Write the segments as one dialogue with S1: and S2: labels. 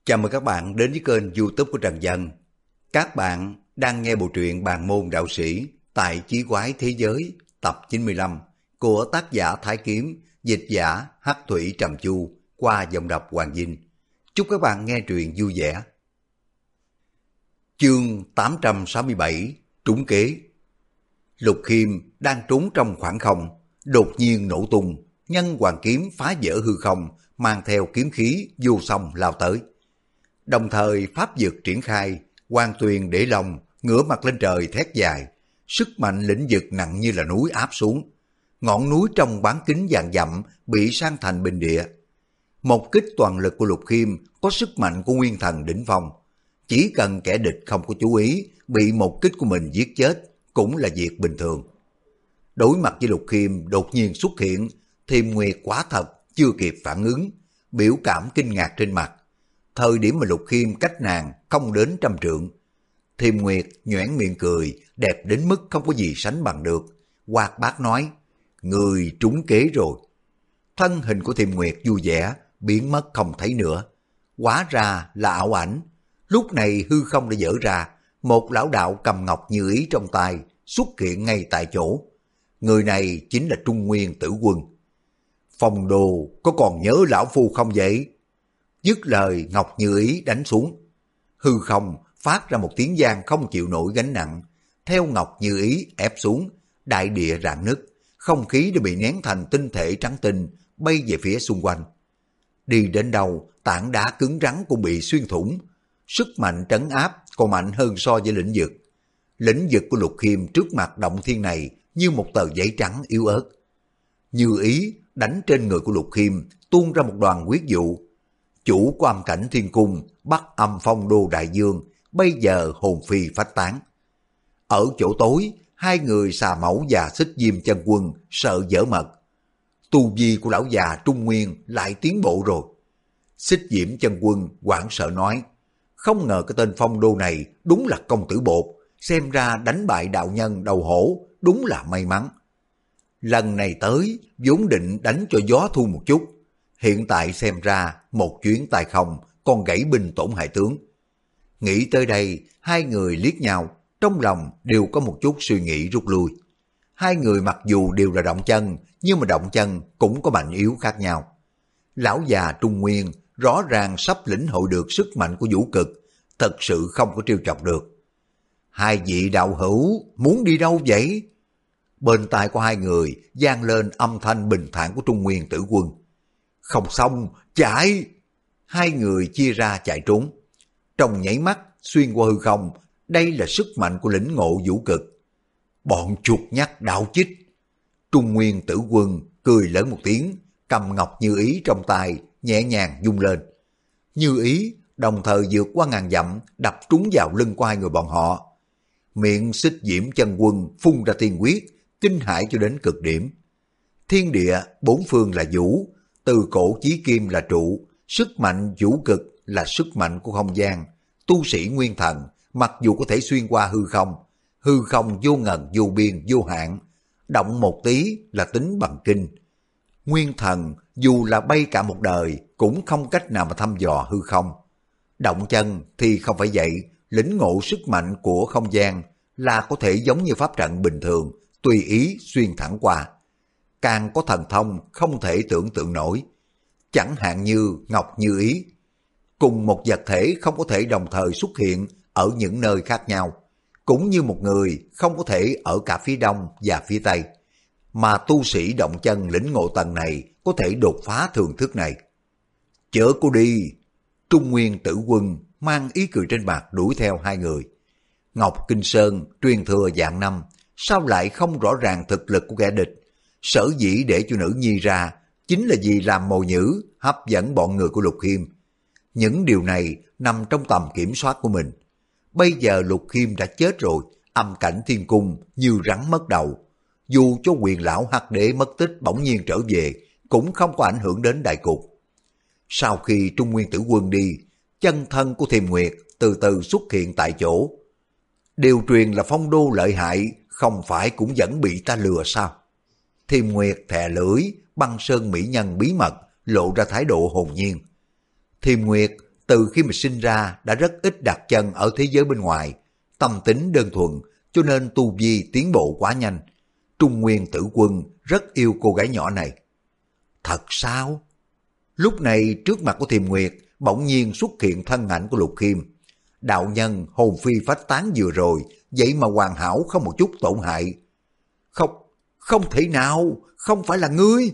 S1: Chào mừng các bạn đến với kênh YouTube của Trần Dân. Các bạn đang nghe bộ truyện Bàn môn đạo sĩ tại Chí quái thế giới tập 95 của tác giả Thái Kiếm, dịch giả Hắc Thủy Trầm Chu qua giọng đọc Hoàng Vinh. Chúc các bạn nghe truyện vui vẻ. Chương 867 Trúng kế. Lục Khiêm đang trốn trong khoảng không, đột nhiên nổ tung, nhân hoàng kiếm phá vỡ hư không, mang theo kiếm khí vô song lao tới. Đồng thời pháp dược triển khai, Hoàng Tuyền để lòng, ngửa mặt lên trời thét dài, sức mạnh lĩnh vực nặng như là núi áp xuống. Ngọn núi trong bán kính vạn dặm bị san thành bình địa. Một kích toàn lực của Lục Khiêm có sức mạnh của nguyên thần đỉnh phong. Chỉ cần kẻ địch không có chú ý, bị một kích của mình giết chết cũng là việc bình thường. Đối mặt với Lục Khiêm đột nhiên xuất hiện, Thiềm Nguyệt quả thật chưa kịp phản ứng, biểu cảm kinh ngạc trên mặt. Thời điểm mà Lục Khiêm cách nàng không đến 100 trượng. Thiềm Nguyệt nhoẻn miệng cười, đẹp đến mức không có gì sánh bằng được. Hoạt bát nói, người trúng kế rồi. Thân hình của Thiềm Nguyệt vui vẻ, biến mất không thấy nữa. Hóa ra là ảo ảnh. Lúc này hư không đã dở ra, một lão đạo cầm ngọc như ý trong tay, xuất hiện ngay tại chỗ. Người này chính là Trung Nguyên Tử Quân. Phong Đồ có còn nhớ lão phu không vậy? Dứt lời ngọc như ý đánh xuống. Hư không phát ra một tiếng vang không chịu nổi gánh nặng. Theo ngọc như ý ép xuống, đại địa rạn nứt, không khí đã bị nén thành tinh thể trắng tinh, bay về phía xung quanh. Đi đến đâu, tảng đá cứng rắn cũng bị xuyên thủng. Sức mạnh trấn áp còn mạnh hơn so với lĩnh vực. Lĩnh vực của Lục Khiêm trước mặt động thiên này như một tờ giấy trắng yếu ớt. Như ý đánh trên người của Lục Khiêm, tuôn ra một đoàn huyết vụ. Chủ của âm cảnh thiên cung bắt âm Phong Đô đại dương, bây giờ hồn phi phách tán. Ở chỗ tối, hai người Xà Mẫu và Xích Diêm Chân Quân sợ dở mật. Tu vi của lão già Trung Nguyên lại tiến bộ rồi. Xích Diễm Chân Quân hoảng sợ nói, không ngờ cái tên Phong Đô này đúng là công tử bột, xem ra đánh bại đạo nhân đầu hổ đúng là may mắn. Lần này tới vốn định đánh cho gió thu một chút, hiện tại xem ra một chuyến tay không còn gãy binh tổn hại tướng. Nghĩ tới đây, hai người liếc nhau, trong lòng đều có một chút suy nghĩ rút lui. Hai người mặc dù đều là động chân, nhưng mà động chân cũng có mạnh yếu khác nhau. Lão già Trung Nguyên rõ ràng sắp lĩnh hội được sức mạnh của vũ cực, thật sự không có trêu chọc được. Hai vị đạo hữu muốn đi đâu vậy? Bên tai của hai người vang lên âm thanh bình thản của Trung Nguyên Tử Quân. Không xong, chạy! Hai người chia ra chạy trốn. Trong nháy mắt, xuyên qua hư không, đây là sức mạnh của lĩnh ngộ vũ cực. Bọn chuột nhắt đạo chích! Trung Nguyên Tử Quân cười lớn một tiếng, cầm ngọc như ý trong tay, nhẹ nhàng vung lên. Như ý, đồng thời vượt qua ngàn dặm, đập trúng vào lưng của hai người bọn họ. Miệng Xích Diễm Chân Quân phun ra tiên quyết, kinh hãi cho đến cực điểm. Thiên địa, bốn phương là vũ, từ cổ chí kim là trụ, sức mạnh vũ cực là sức mạnh của không gian. Tu sĩ nguyên thần, mặc dù có thể xuyên qua hư không vô ngần vô biên vô hạn, động một tí là tính bằng kinh. Nguyên thần dù là bay cả một đời cũng không cách nào mà thăm dò hư không. Động chân thì không phải vậy, lĩnh ngộ sức mạnh của không gian là có thể giống như pháp trận bình thường, tùy ý xuyên thẳng qua. Càng có thần thông không thể tưởng tượng nổi. Chẳng hạn như ngọc như ý. Cùng một vật thể không có thể đồng thời xuất hiện ở những nơi khác nhau. Cũng như một người không có thể ở cả phía đông và phía tây. Mà tu sĩ động chân lĩnh ngộ tầng này có thể đột phá thường thức này. Chớ cô đi! Trung Nguyên Tử Quân mang ý cười trên mặt đuổi theo hai người. Ngọc Kinh Sơn truyền thừa vạn năm, sao lại không rõ ràng thực lực của kẻ địch? Sở dĩ để cho nữ nhi ra chính là vì làm mồi nhữ, hấp dẫn bọn người của Lục Khiêm. Những điều này nằm trong tầm kiểm soát của mình. Bây giờ Lục Khiêm đã chết rồi, âm cảnh thiên cung như rắn mất đầu. Dù cho quyền lão Hắc Đế mất tích bỗng nhiên trở về, cũng không có ảnh hưởng đến đại cục. Sau khi Trung Nguyên Tử Quân đi, chân thân của Thiềm Nguyệt từ từ xuất hiện tại chỗ. Điều truyền là Phong Đô lợi hại, không phải cũng vẫn bị ta lừa sao? Thiềm Nguyệt thè lưỡi, băng sơn mỹ nhân bí mật, lộ ra thái độ hồn nhiên. Thiềm Nguyệt từ khi mà sinh ra đã rất ít đặt chân ở thế giới bên ngoài, tâm tính đơn thuần, cho nên tu vi tiến bộ quá nhanh. Trung Nguyên Tử Quân rất yêu cô gái nhỏ này. Thật sao? Lúc này trước mặt của Thiềm Nguyệt bỗng nhiên xuất hiện thân ảnh của Lục Khiêm. Đạo nhân hồn phi phách tán vừa rồi, vậy mà hoàn hảo không một chút tổn hại. Không, không thể nào, không phải là ngươi.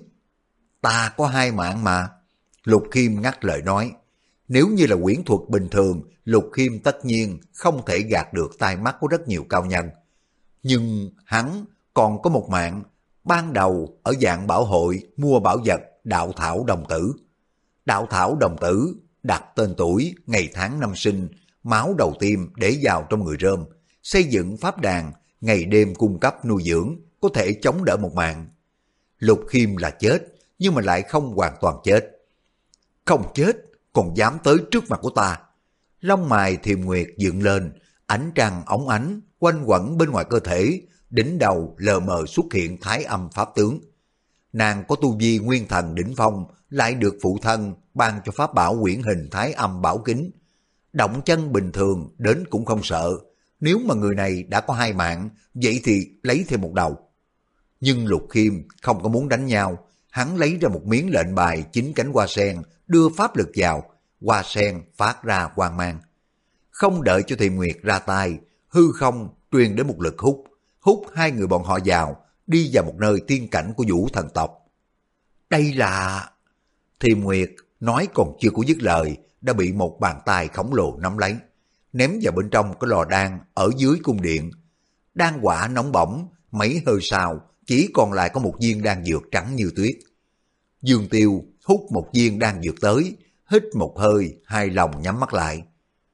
S1: Ta có 2 mạng mà. Lục Khiêm ngắt lời nói. Nếu như là quyển thuật bình thường, Lục Khiêm tất nhiên không thể gạt được tai mắt của rất nhiều cao nhân. Nhưng hắn còn có một mạng, ban đầu ở dạng bảo hội mua bảo vật đạo thảo đồng tử. Đạo thảo đồng tử đặt tên tuổi, ngày tháng năm sinh, máu đầu tiên để vào trong người rơm, xây dựng pháp đàn, ngày đêm cung cấp nuôi dưỡng, có thể chống đỡ một mạng. Lục Khiêm là chết, nhưng mà lại không hoàn toàn chết. Không chết, còn dám tới trước mặt của ta. Lông mày Thiềm Nguyệt dựng lên, ánh trăng óng ánh, quanh quẩn bên ngoài cơ thể, đỉnh đầu lờ mờ xuất hiện thái âm pháp tướng. Nàng có tu vi nguyên thần đỉnh phong, lại được phụ thân ban cho pháp bảo quyển hình thái âm bảo kính. Động chân bình thường đến cũng không sợ, nếu mà người này đã có 2 mạng, vậy thì lấy thêm một đầu. Nhưng Lục Khiêm không có muốn đánh nhau, hắn lấy ra một miếng lệnh bài 9 cánh hoa sen, đưa pháp lực vào, hoa sen phát ra quang mang. Không đợi cho Thiềm Nguyệt ra tay, hư không truyền đến một lực hút 2 người bọn họ vào, đi vào một nơi tiên cảnh của Vũ thần tộc. Đây là... Thiềm Nguyệt nói còn chưa có dứt lời, đã bị một bàn tay khổng lồ nắm lấy, ném vào bên trong cái lò đan ở dưới cung điện. Đan quả nóng bỏng, mấy hơi sau, chỉ còn lại có một viên đan dược trắng như tuyết. Dương Tiêu hút một viên đan dược tới, hít một hơi, hài lòng nhắm mắt lại.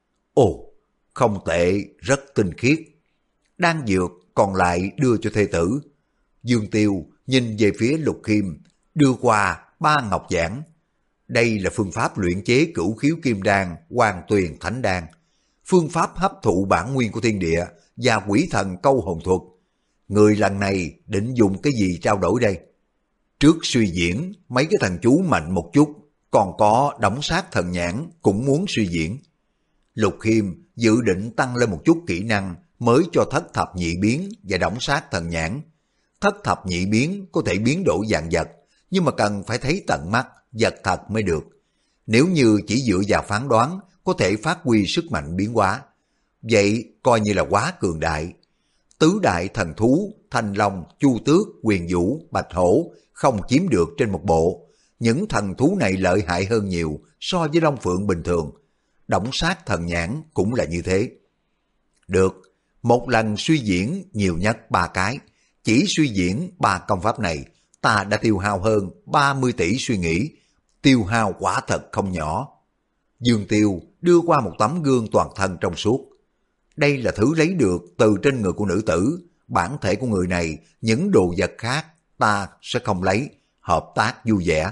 S1: Ồ, không tệ, rất tinh khiết. Đan dược còn lại đưa cho thê tử. Dương Tiêu nhìn về phía Lục Khiêm, đưa qua 3 ngọc giản. Đây là phương pháp luyện chế cửu khiếu kim đan, hoàng tuyền thánh đan. Phương pháp hấp thụ bản nguyên của thiên địa và quỷ thần câu hồn thuật. Người lần này định dùng cái gì trao đổi đây? Trước suy diễn, mấy cái thần chú mạnh một chút, còn có đóng sát thần nhãn cũng muốn suy diễn. Lục Khiêm dự định tăng lên một chút kỹ năng mới cho thất thập nhị biến và đóng sát thần nhãn. Thất thập nhị biến có thể biến đổi dạng vật, nhưng mà cần phải thấy tận mắt, vật thật mới được. Nếu như chỉ dựa vào phán đoán, có thể phát huy sức mạnh biến hóa. Vậy coi như là quá cường đại. Tứ đại thần thú, Thanh Long, Chu Tước, Huyền Vũ, Bạch Hổ không chiếm được trên một bộ. Những thần thú này lợi hại hơn nhiều so với Long Phượng bình thường. Đổng sát thần nhãn cũng là như thế. Được, một lần suy diễn nhiều nhất 3 cái. Chỉ suy diễn 3 công pháp này, ta đã tiêu hao hơn 30 tỷ suy nghĩ. Tiêu hao quả thật không nhỏ. Dương Tiêu đưa qua một tấm gương toàn thân trong suốt. Đây là thứ lấy được từ trên người của nữ tử. Bản thể của người này, những đồ vật khác ta sẽ không lấy. Hợp tác vui vẻ.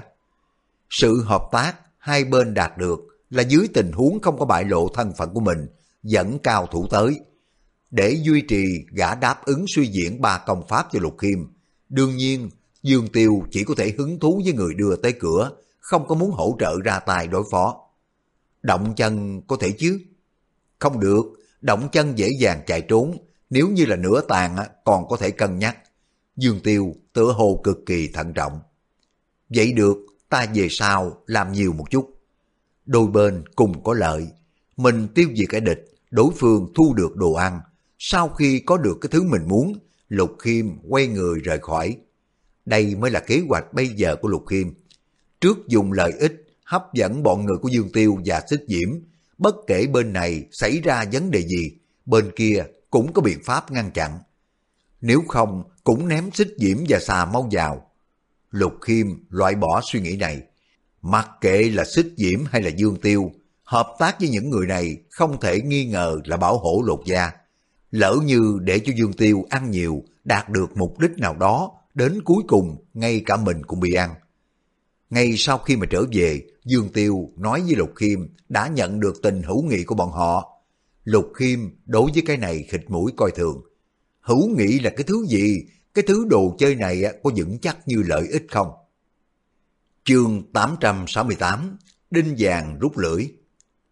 S1: Sự hợp tác hai bên đạt được là dưới tình huống không có bại lộ thân phận của mình, dẫn cao thủ tới. Để duy trì gã đáp ứng suy diễn 3 công pháp cho Lục Khiêm. Đương nhiên, Dương Tiêu chỉ có thể hứng thú với người đưa tới cửa, không có muốn hỗ trợ ra tay đối phó. Động chân có thể chứ? Không được, động chân dễ dàng chạy trốn, nếu như là nửa tàn còn có thể cân nhắc. Dương Tiêu tựa hồ cực kỳ thận trọng. Vậy được, ta về sau làm nhiều một chút. Đôi bên cùng có lợi, mình tiêu diệt kẻ địch, đối phương thu được đồ ăn. Sau khi có được cái thứ mình muốn, Lục Khiêm quay người rời khỏi. Đây mới là kế hoạch bây giờ của Lục Khiêm. Trước dùng lợi ích hấp dẫn bọn người của Dương Tiêu và Xích Diễm, bất kể bên này xảy ra vấn đề gì, bên kia cũng có biện pháp ngăn chặn. Nếu không, cũng ném Xích Diễm và Xà Mâu vào. Lục Khiêm loại bỏ suy nghĩ này. Mặc kệ là Xích Diễm hay là Dương Tiêu, hợp tác với những người này không thể nghi ngờ là bảo hộ Lục gia. Lỡ như để cho Dương Tiêu ăn nhiều, đạt được mục đích nào đó, đến cuối cùng ngay cả mình cũng bị ăn. Ngay sau khi mà trở về, Dương Tiêu nói với Lục Khiêm đã nhận được tình hữu nghị của bọn họ. Lục Khiêm đối với cái này khịt mũi coi thường. Hữu nghị là cái thứ gì? Cái thứ đồ chơi này có vững chắc như lợi ích không? Chương 868, Đinh Vàng rút lưỡi.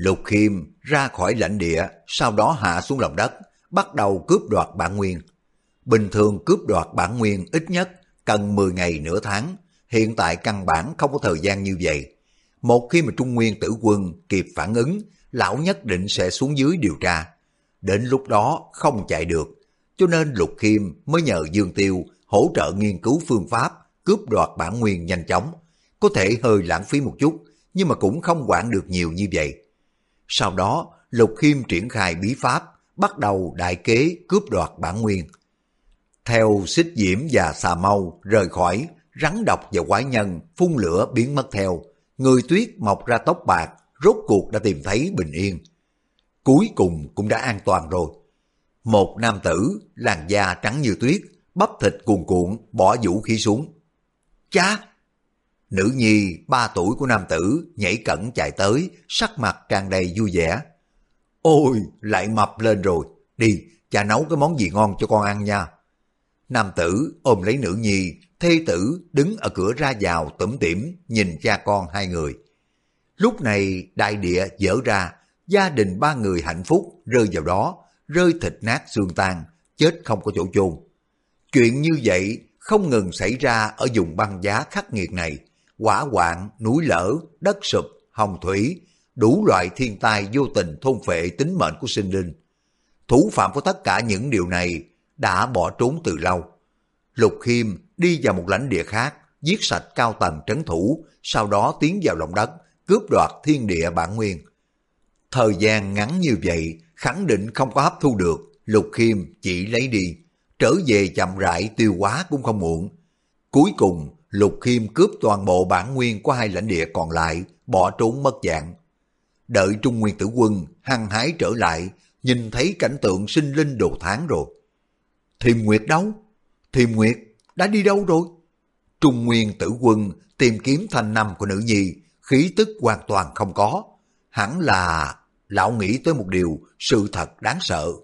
S1: Lục Khiêm ra khỏi lãnh địa, sau đó hạ xuống lòng đất, bắt đầu cướp đoạt bản nguyên. Bình thường cướp đoạt bản nguyên ít nhất cần 10 ngày nửa tháng, hiện tại căn bản không có thời gian như vậy. Một khi mà Trung Nguyên Tử Quân kịp phản ứng, lão nhất định sẽ xuống dưới điều tra. Đến lúc đó không chạy được, cho nên Lục Khiêm mới nhờ Dương Tiêu hỗ trợ nghiên cứu phương pháp cướp đoạt bản nguyên nhanh chóng. Có thể hơi lãng phí một chút, nhưng mà cũng không quản được nhiều như vậy. Sau đó, Lục Khiêm triển khai bí pháp, bắt đầu đại kế cướp đoạt bản nguyên. Theo Xích Diễm và Xà Mâu rời khỏi, rắn độc và quái nhân phun lửa biến mất theo. Người tuyết mọc ra tóc bạc, rốt cuộc đã tìm thấy bình yên. Cuối cùng cũng đã an toàn rồi. Một nam tử, làn da trắng như tuyết, bắp thịt cuồn cuộn, bỏ vũ khí xuống. Cha! Nữ nhi 3 tuổi của nam tử nhảy cẫng chạy tới, sắc mặt tràn đầy vui vẻ. Ôi, lại mập lên rồi, đi, cha nấu cái món gì ngon cho con ăn nha. Nam tử ôm lấy nữ nhi, thê tử đứng ở cửa ra vào tủm tỉm nhìn cha con hai người. Lúc này đại địa vỡ ra, gia đình 3 người hạnh phúc rơi vào đó, rơi thịt nát xương tan, chết không có chỗ chôn. Chuyện như vậy không ngừng xảy ra ở vùng băng giá khắc nghiệt này. Hỏa hoạn, núi lở, đất sụp, hồng thủy, đủ loại thiên tai vô tình thôn phệ tính mệnh của sinh linh. Thủ phạm của tất cả những điều này đã bỏ trốn từ lâu. Lục Khiêm đi vào một lãnh địa khác, giết sạch cao tầng trấn thủ, sau đó tiến vào lòng đất, cướp đoạt thiên địa bản nguyên. Thời gian ngắn như vậy, khẳng định không có hấp thu được, Lục Khiêm chỉ lấy đi, trở về chậm rãi tiêu hóa cũng không muộn. Cuối cùng, Lục Khiêm cướp toàn bộ bản nguyên của 2 lãnh địa còn lại, bỏ trốn mất dạng. Đợi Trung Nguyên Tử Quân hăng hái trở lại, nhìn thấy cảnh tượng sinh linh đồ tháng rồi. Thiềm Nguyệt đâu? Thiềm Nguyệt đã đi đâu rồi? Trung Nguyên Tử Quân tìm kiếm thanh năm của nữ nhi, khí tức hoàn toàn không có. Hẳn là lão nghĩ tới một điều sự thật đáng sợ.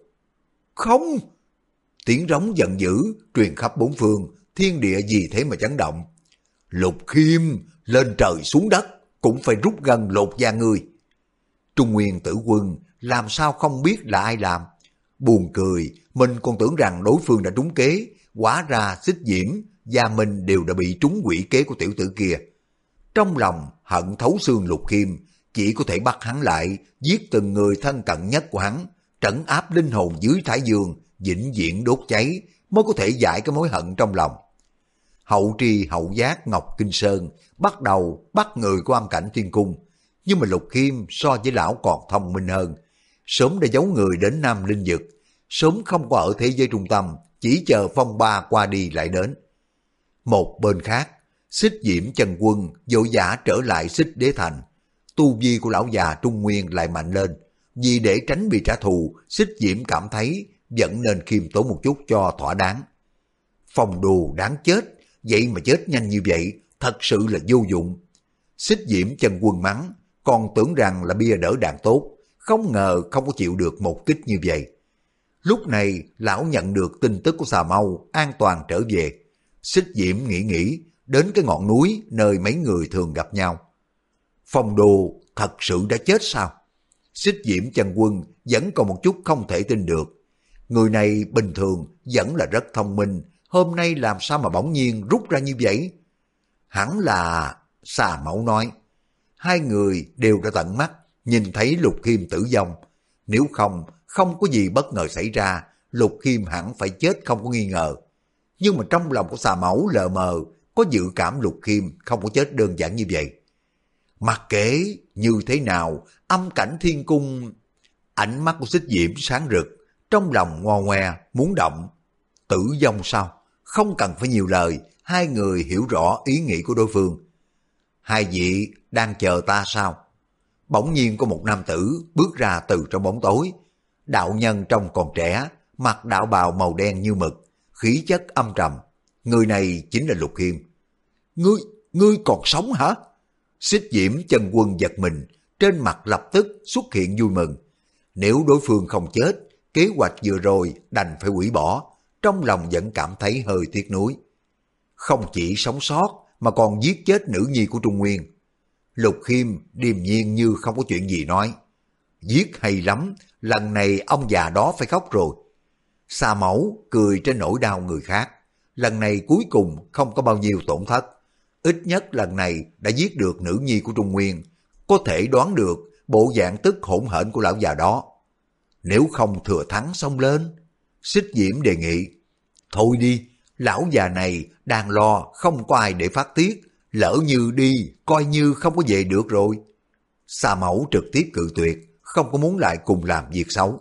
S1: Không! Tiếng rống giận dữ truyền khắp bốn phương, thiên địa vì thế mà chấn động. Lục Khiêm lên trời xuống đất cũng phải rút gân lột da ngươi. Trung Nguyên Tử Quân làm sao không biết là ai làm. Buồn cười, mình còn tưởng rằng đối phương đã trúng kế, hóa ra Xích Diễm và mình đều đã bị trúng quỷ kế của tiểu tử kia. Trong lòng hận thấu xương Lục Khiêm, chỉ có thể bắt hắn lại, giết từng người thân cận nhất của hắn, trấn áp linh hồn dưới Thái Dương, vĩnh viễn đốt cháy, mới có thể giải cái mối hận trong lòng. Hậu tri hậu giác Ngọc Kinh Sơn bắt đầu bắt người của âm cảnh thiên cung, nhưng mà Lục Khiêm so với lão còn thông minh hơn, sớm đã giấu người đến Nam Linh Vực, sớm không có ở thế giới trung tâm, chỉ chờ phong ba qua đi lại đến. Một bên khác, Xích Diễm Chân Quân vội vã trở lại Xích Đế Thành, tu vi của lão già Trung Nguyên lại mạnh lên, vì để tránh bị trả thù, Xích Diễm cảm thấy vẫn nên khiêm tốn một chút cho thỏa đáng. Phong đồ đáng chết, vậy mà chết nhanh như vậy, thật sự là vô dụng. Xích Diễm Chân Quân mắng, còn tưởng rằng là bia đỡ đạn tốt, không ngờ không có chịu được một kích như vậy. Lúc này, lão nhận được tin tức của Xà Mâu an toàn trở về. Xích Diễm nghĩ đến cái ngọn núi nơi mấy người thường gặp nhau. Phong đồ thật sự đã chết sao? Xích Diễm Chân Quân vẫn còn một chút không thể tin được. Người này bình thường vẫn là rất thông minh, hôm nay làm sao mà bỗng nhiên rút ra như vậy? Hẳn là... Xà Mẫu nói. Hai người đều đã tận mắt nhìn thấy Lục Khiêm tử vong. Nếu không có gì bất ngờ xảy ra, Lục Khiêm hẳn phải chết không có nghi ngờ. Nhưng mà trong lòng của Xà Mẫu lờ mờ có dự cảm Lục Khiêm không có chết đơn giản như vậy. Mặc kệ như thế nào, âm cảnh thiên cung... Ánh mắt của Xích Diễm sáng rực, trong lòng ngo ngoe muốn động. Tử vong sao? Không cần phải nhiều lời, hai người hiểu rõ ý nghĩ của đối phương. Hai vị đang chờ ta sao? Bỗng nhiên có một nam tử bước ra từ trong bóng tối. Đạo nhân trông còn trẻ, mặc đạo bào màu đen như mực, khí chất âm trầm. Người này chính là Lục Khiêm. Ngươi còn sống hả? Xích Diễm Chân Quân giật mình, trên mặt lập tức xuất hiện vui mừng. Nếu đối phương không chết, kế hoạch vừa rồi đành phải hủy bỏ, trong lòng vẫn cảm thấy hơi tiếc nuối. Không chỉ sống sót mà còn giết chết nữ nhi của Trung Nguyên. Lục Khiêm điềm nhiên như không có chuyện gì nói. Giết hay lắm, lần này ông già đó phải khóc rồi. Xà Mẫu cười trên nỗi đau người khác. Lần này cuối cùng không có bao nhiêu tổn thất. Ít nhất lần này đã giết được nữ nhi của Trung Nguyên. Có thể đoán được bộ dạng tức hỗn hển của lão già đó. Nếu không thừa thắng xông lên. Xích Diễm đề nghị. Thôi đi, lão già này đang lo không có ai để phát tiết. Lỡ như đi, coi như không có về được rồi. Xà Mẫu trực tiếp cự tuyệt, không có muốn lại cùng làm việc xấu.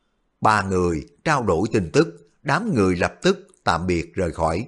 S1: Ba người trao đổi tin tức, đám người lập tức tạm biệt rời khỏi.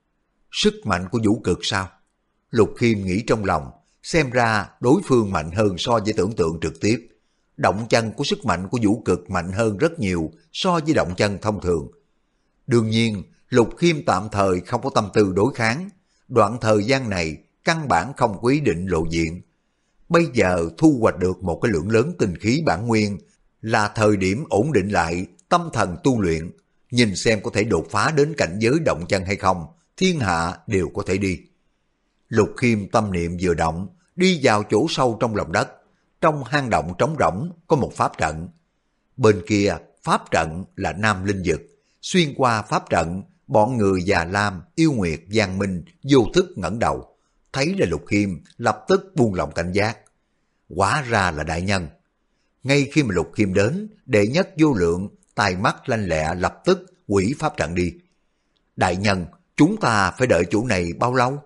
S1: Sức mạnh của Vũ Cực sao? Lục Khiêm nghĩ trong lòng, xem ra đối phương mạnh hơn so với tưởng tượng trực tiếp. Động chân của sức mạnh của Vũ Cực mạnh hơn rất nhiều so với động chân thông thường. Đương nhiên, Lục Khiêm tạm thời không có tâm tư đối kháng. Đoạn thời gian này căn bản không có ý định lộ diện. Bây giờ thu hoạch được một cái lượng lớn tinh khí bản nguyên là thời điểm ổn định lại tâm thần tu luyện, nhìn xem có thể đột phá đến cảnh giới động chân hay không, thiên hạ đều có thể đi. Lục Khiêm tâm niệm vừa động, đi vào chỗ sâu trong lòng đất, trong hang động trống rỗng có một pháp trận. Bên kia pháp trận là Nam Linh Dực, xuyên qua pháp trận, bọn người già lam, yêu nguyệt, Giang Minh vô thức ngẩng đầu, thấy là Lục Khiêm lập tức buông lòng cảnh giác. Hóa ra là đại nhân. Ngay khi mà Lục Khiêm đến, đệ nhất vô lượng, tai mắt lanh lẹ lập tức hủy pháp trận đi. Đại nhân, chúng ta phải đợi chỗ này bao lâu?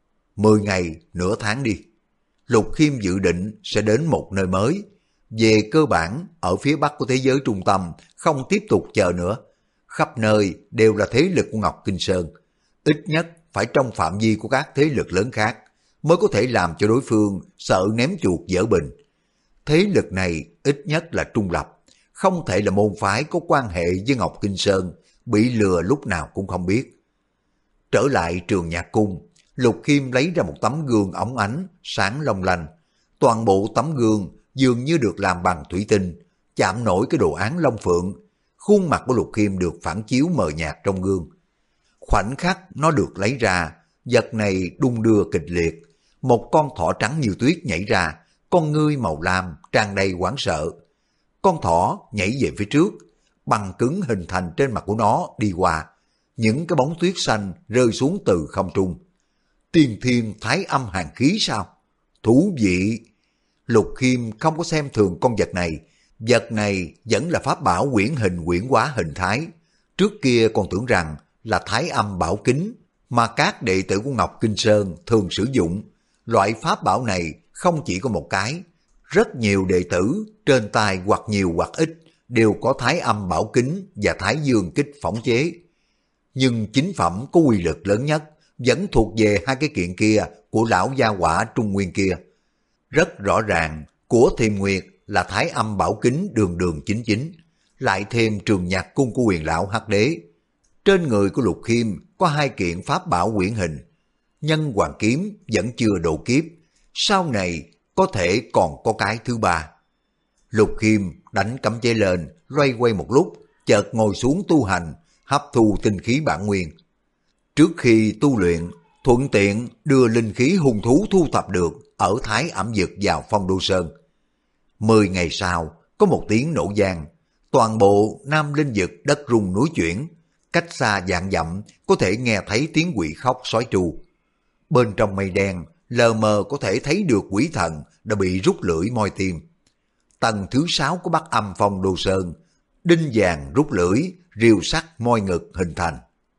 S1: 10 ngày, nửa tháng đi. Lục Khiêm dự định sẽ đến một nơi mới. Về cơ bản, ở phía bắc của thế giới trung tâm, không tiếp tục chờ nữa. Khắp nơi đều là thế lực của Ngọc Kinh Sơn. Ít nhất phải trong phạm vi của các thế lực lớn khác, mới có thể làm cho đối phương sợ ném chuột dở bình. Thế lực này ít nhất là trung lập, không thể là môn phái có quan hệ với Ngọc Kinh Sơn, bị lừa lúc nào cũng không biết. Trở lại trường nhạc cung, Lục Khiêm lấy ra một tấm gương óng ánh, sáng long lanh. Toàn bộ tấm gương dường như được làm bằng thủy tinh, chạm nổi cái đồ án long phượng. Khuôn mặt của Lục Khiêm được phản chiếu mờ nhạt trong gương. Khoảnh khắc nó được lấy ra, vật này đung đưa kịch liệt. Một con thỏ trắng như tuyết nhảy ra, con ngươi màu lam tràn đầy hoảng sợ. Con thỏ nhảy về phía trước, băng cứng hình thành trên mặt của nó đi qua. Những cái bóng tuyết xanh rơi xuống từ không trung. Tiên thiên thái âm hàn khí sao? Thú vị! Lục Khiêm không có xem thường con vật này. Vật này vẫn là pháp bảo quyển hình quyển hóa hình thái. Trước kia còn tưởng rằng là thái âm bảo kính mà các đệ tử của Ngọc Kinh Sơn thường sử dụng. Loại pháp bảo này không chỉ có một cái. Rất nhiều đệ tử trên tay hoặc nhiều hoặc ít đều có thái âm bảo kính và thái dương kích phóng chế. Nhưng chính phẩm có uy lực lớn nhất vẫn thuộc về hai cái kiện kia của lão gia hỏa Trung Nguyên kia. Rất rõ ràng, của Thiềm Nguyệt là thái âm bảo kính đường đường chính chính, lại thêm trường nhạc cung của Huyền lão Hắc Đế. Trên người của Lục Khiêm có hai kiện pháp bảo quyển hình. Nhân Hoàng kiếm vẫn chưa độ kiếp, sau này có thể còn có cái thứ ba. Lục Khiêm đánh cấm chế lên, loay quay một lúc, chợt ngồi xuống tu hành, hấp thu tinh khí bản nguyên. Trước khi tu luyện, thuận tiện đưa linh khí hung thú thu thập được ở Thái Ẩm Dực vào Phong Đô Sơn. 10 ngày sau, có một tiếng nổ vang, toàn bộ Nam Linh Dực đất rung núi chuyển, cách xa vạn dặm có thể nghe thấy tiếng quỷ khóc sói tru. Bên trong mây đen, lờ mờ có thể thấy được quỷ thần đã bị rút lưỡi moi tim. Tầng thứ 6 của Bắc Âm Phong Đô Sơn, đinh vàng rút lưỡi, rìu sắt moi ngực hình thành.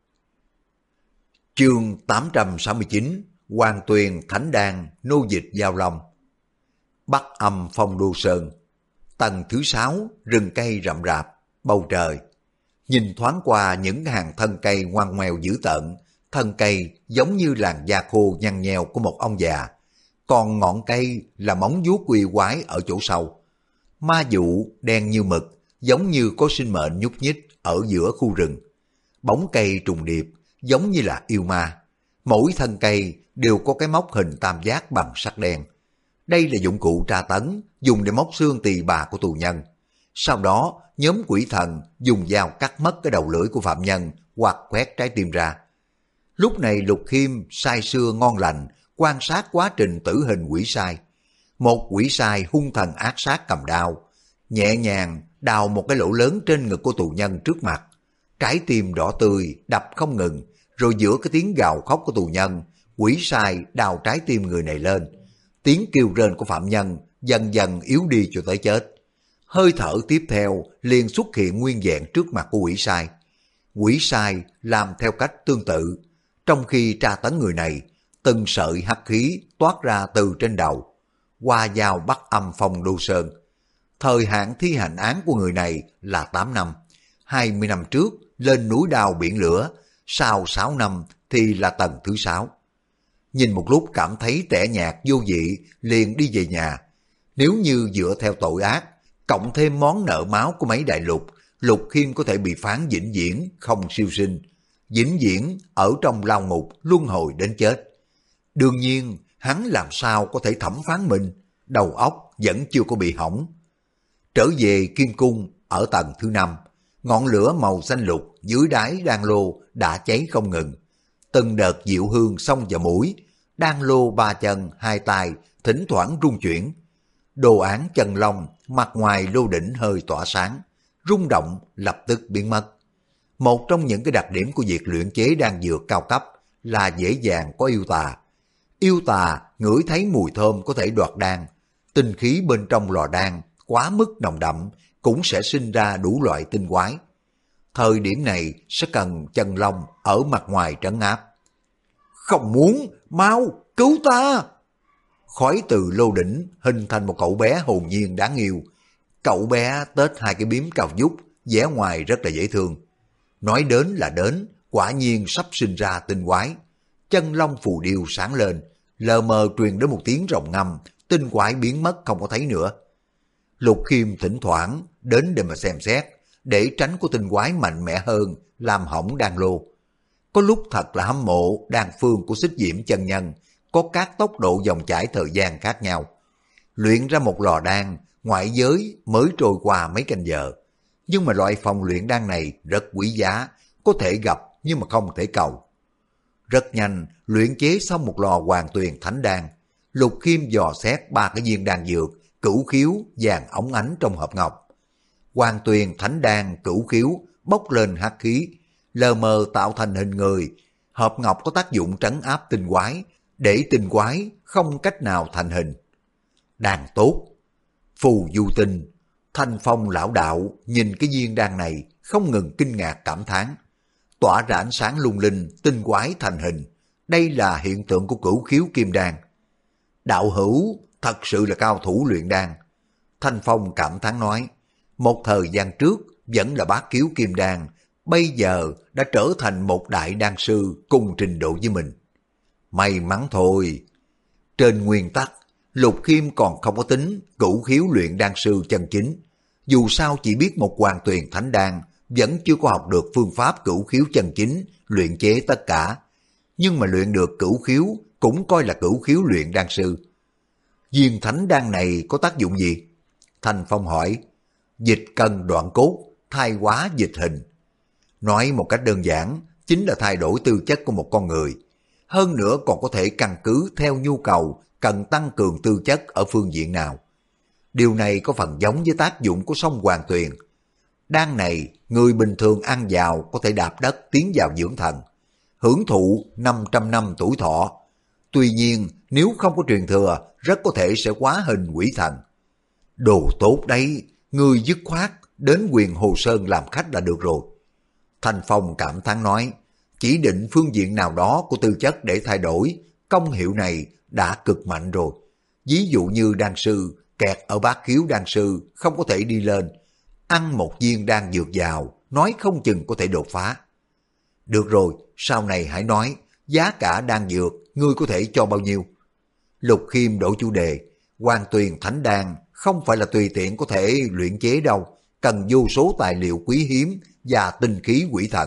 S1: Chương 869, Hoàng Tuyền Thánh Đan nô dịch giao long. Bắc Âm Phong Đô Sơn, tầng thứ 6, rừng cây rậm rạp, bầu trời. Nhìn thoáng qua những hàng thân cây ngoằn ngoèo dữ tợn, thân cây giống như làn da khô nhăn nheo của một ông già, còn ngọn cây là móng vuốt quỷ quái ở chỗ sâu. Ma dụ đen như mực, giống như có sinh mệnh nhúc nhích ở giữa khu rừng. Bóng cây trùng điệp, giống như là yêu ma. Mỗi thân cây đều có cái móc hình tam giác bằng sắt đen. Đây là dụng cụ tra tấn, dùng để móc xương tỳ bà của tù nhân. Sau đó, nhóm quỷ thần dùng dao cắt mất cái đầu lưỡi của phạm nhân hoặc quét trái tim ra. Lúc này Lục Khiêm say sưa ngon lành, quan sát quá trình tử hình quỷ sai. Một quỷ sai hung thần ác sát cầm đao, nhẹ nhàng đào một cái lỗ lớn trên ngực của tù nhân trước mặt. Trái tim đỏ tươi đập không ngừng, rồi giữa cái tiếng gào khóc của tù nhân, quỷ sai đào trái tim người này lên. Tiếng kêu rên của phạm nhân dần dần yếu đi cho tới chết. Hơi thở tiếp theo liền xuất hiện nguyên vẹn trước mặt của quỷ sai. Quỷ sai làm theo cách tương tự. Trong khi tra tấn người này, từng sợi hắc khí toát ra từ trên đầu, qua vào Bắc Âm Phong Đô Sơn. Thời hạn thi hành án của người này là 8 năm. 20 năm trước lên núi đao biển lửa, sau 6 năm thì là tầng thứ 6. Nhìn một lúc cảm thấy tẻ nhạt vô vị, liền đi về nhà. Nếu như dựa theo tội ác, cộng thêm món nợ máu của mấy đại lục, Lục Khiêm có thể bị phán vĩnh viễn không siêu sinh, vĩnh viễn ở trong lao ngục luân hồi đến chết. Đương nhiên, hắn làm sao có thể thẩm phán mình, đầu óc vẫn chưa có bị hỏng. Trở về Kim Cung ở tầng thứ 5, ngọn lửa màu xanh lục dưới đáy đan lô đã cháy không ngừng. Từng đợt diệu hương xông vào mũi, đan lô ba chân hai tay thỉnh thoảng rung chuyển. Đồ án chân long mặt ngoài lô đỉnh hơi tỏa sáng, rung động lập tức biến mất. Một trong những cái đặc điểm của việc luyện chế đan dược cao cấp là dễ dàng có yêu tà. Yêu tà ngửi thấy mùi thơm có thể đoạt đan, tinh khí bên trong lò đan quá mức nồng đậm cũng sẽ sinh ra đủ loại tinh quái. Thời điểm này sẽ cần chân long ở mặt ngoài trấn áp. Không muốn, mau, cứu ta! Khói từ lô đỉnh hình thành một cậu bé hồn nhiên đáng yêu. Cậu bé tết hai cái bím cao vút, vẻ ngoài rất là dễ thương. Nói đến là đến, quả nhiên sắp sinh ra tinh quái. Chân long phù điêu sáng lên, lờ mờ truyền đến một tiếng rồng ngâm, tinh quái biến mất không có thấy nữa. Lục Khiêm thỉnh thoảng đến để mà xem xét, để tránh của tinh quái mạnh mẽ hơn, làm hỏng đan lô. Có lúc thật là hâm mộ đan phương của Xích Diễm chân nhân, có các tốc độ dòng chảy thời gian khác nhau. Luyện ra một lò đan, ngoại giới mới trôi qua mấy canh giờ. Nhưng mà loại phòng luyện đan này rất quý giá, có thể gặp nhưng mà không thể cầu. Rất nhanh, luyện chế xong một lò Hoàng Tuyền Thánh Đan. Lục Khiêm dò xét 3 cái viên đan dược, cửu khiếu, vàng óng ánh trong hộp ngọc. Hoàng Tuyền Thánh Đan cửu khiếu bốc lên hắc khí, lờ mờ tạo thành hình người. Hộp ngọc có tác dụng trấn áp tinh quái, để tinh quái không cách nào thành hình. Đan tốt, phù du tinh. Thanh Phong lão đạo nhìn cái viên đan này không ngừng kinh ngạc cảm thán. Tỏa ra ánh sáng lung linh, tinh quái thành hình. Đây là hiện tượng của cửu khiếu kim đan. Đạo hữu thật sự là cao thủ luyện đan. Thanh Phong cảm thán nói, một thời gian trước vẫn là bát kiếu kim đan, bây giờ đã trở thành một đại đan sư cùng trình độ với mình. May mắn thôi. Trên nguyên tắc, Lục Khiêm còn không có tính cửu khiếu luyện đan sư chân chính. Dù sao chỉ biết một Hoàng Tuyền Thánh Đan, vẫn chưa có học được phương pháp cửu khiếu chân chính, luyện chế tất cả. Nhưng mà luyện được cửu khiếu cũng coi là cửu khiếu luyện đan sư. Viên thánh đan này có tác dụng gì? Thanh Phong hỏi. Dịch cân đoạn cốt, thai hóa dịch hình. Nói một cách đơn giản, chính là thay đổi tư chất của một con người. Hơn nữa còn có thể căn cứ theo nhu cầu cần tăng cường tư chất ở phương diện nào. Điều này có phần giống với tác dụng của sông Hoàng Tuyền. Đan này, người bình thường ăn vào có thể đạp đất tiến vào dưỡng thần, hưởng thụ 500 năm tuổi thọ. Tuy nhiên, nếu không có truyền thừa, rất có thể sẽ hóa hình quỷ thần. Đồ tốt đấy, người dứt khoát đến Quyền Hồ Sơn làm khách là được rồi. Thanh Phong cảm thán nói, chỉ định phương diện nào đó của tư chất để thay đổi, công hiệu này đã cực mạnh rồi. Ví dụ như đan sư, kẹt ở bát khiếu đan sư, không có thể đi lên. Ăn một viên đan dược vào, nói không chừng có thể đột phá. Được rồi, sau này hãy nói, giá cả đan dược, ngươi có thể cho bao nhiêu? Lục Khiêm đổi chủ đề, Hoàng Tuyền Thánh Đan không phải là tùy tiện có thể luyện chế đâu, cần vô số tài liệu quý hiếm và tinh khí quỷ thần.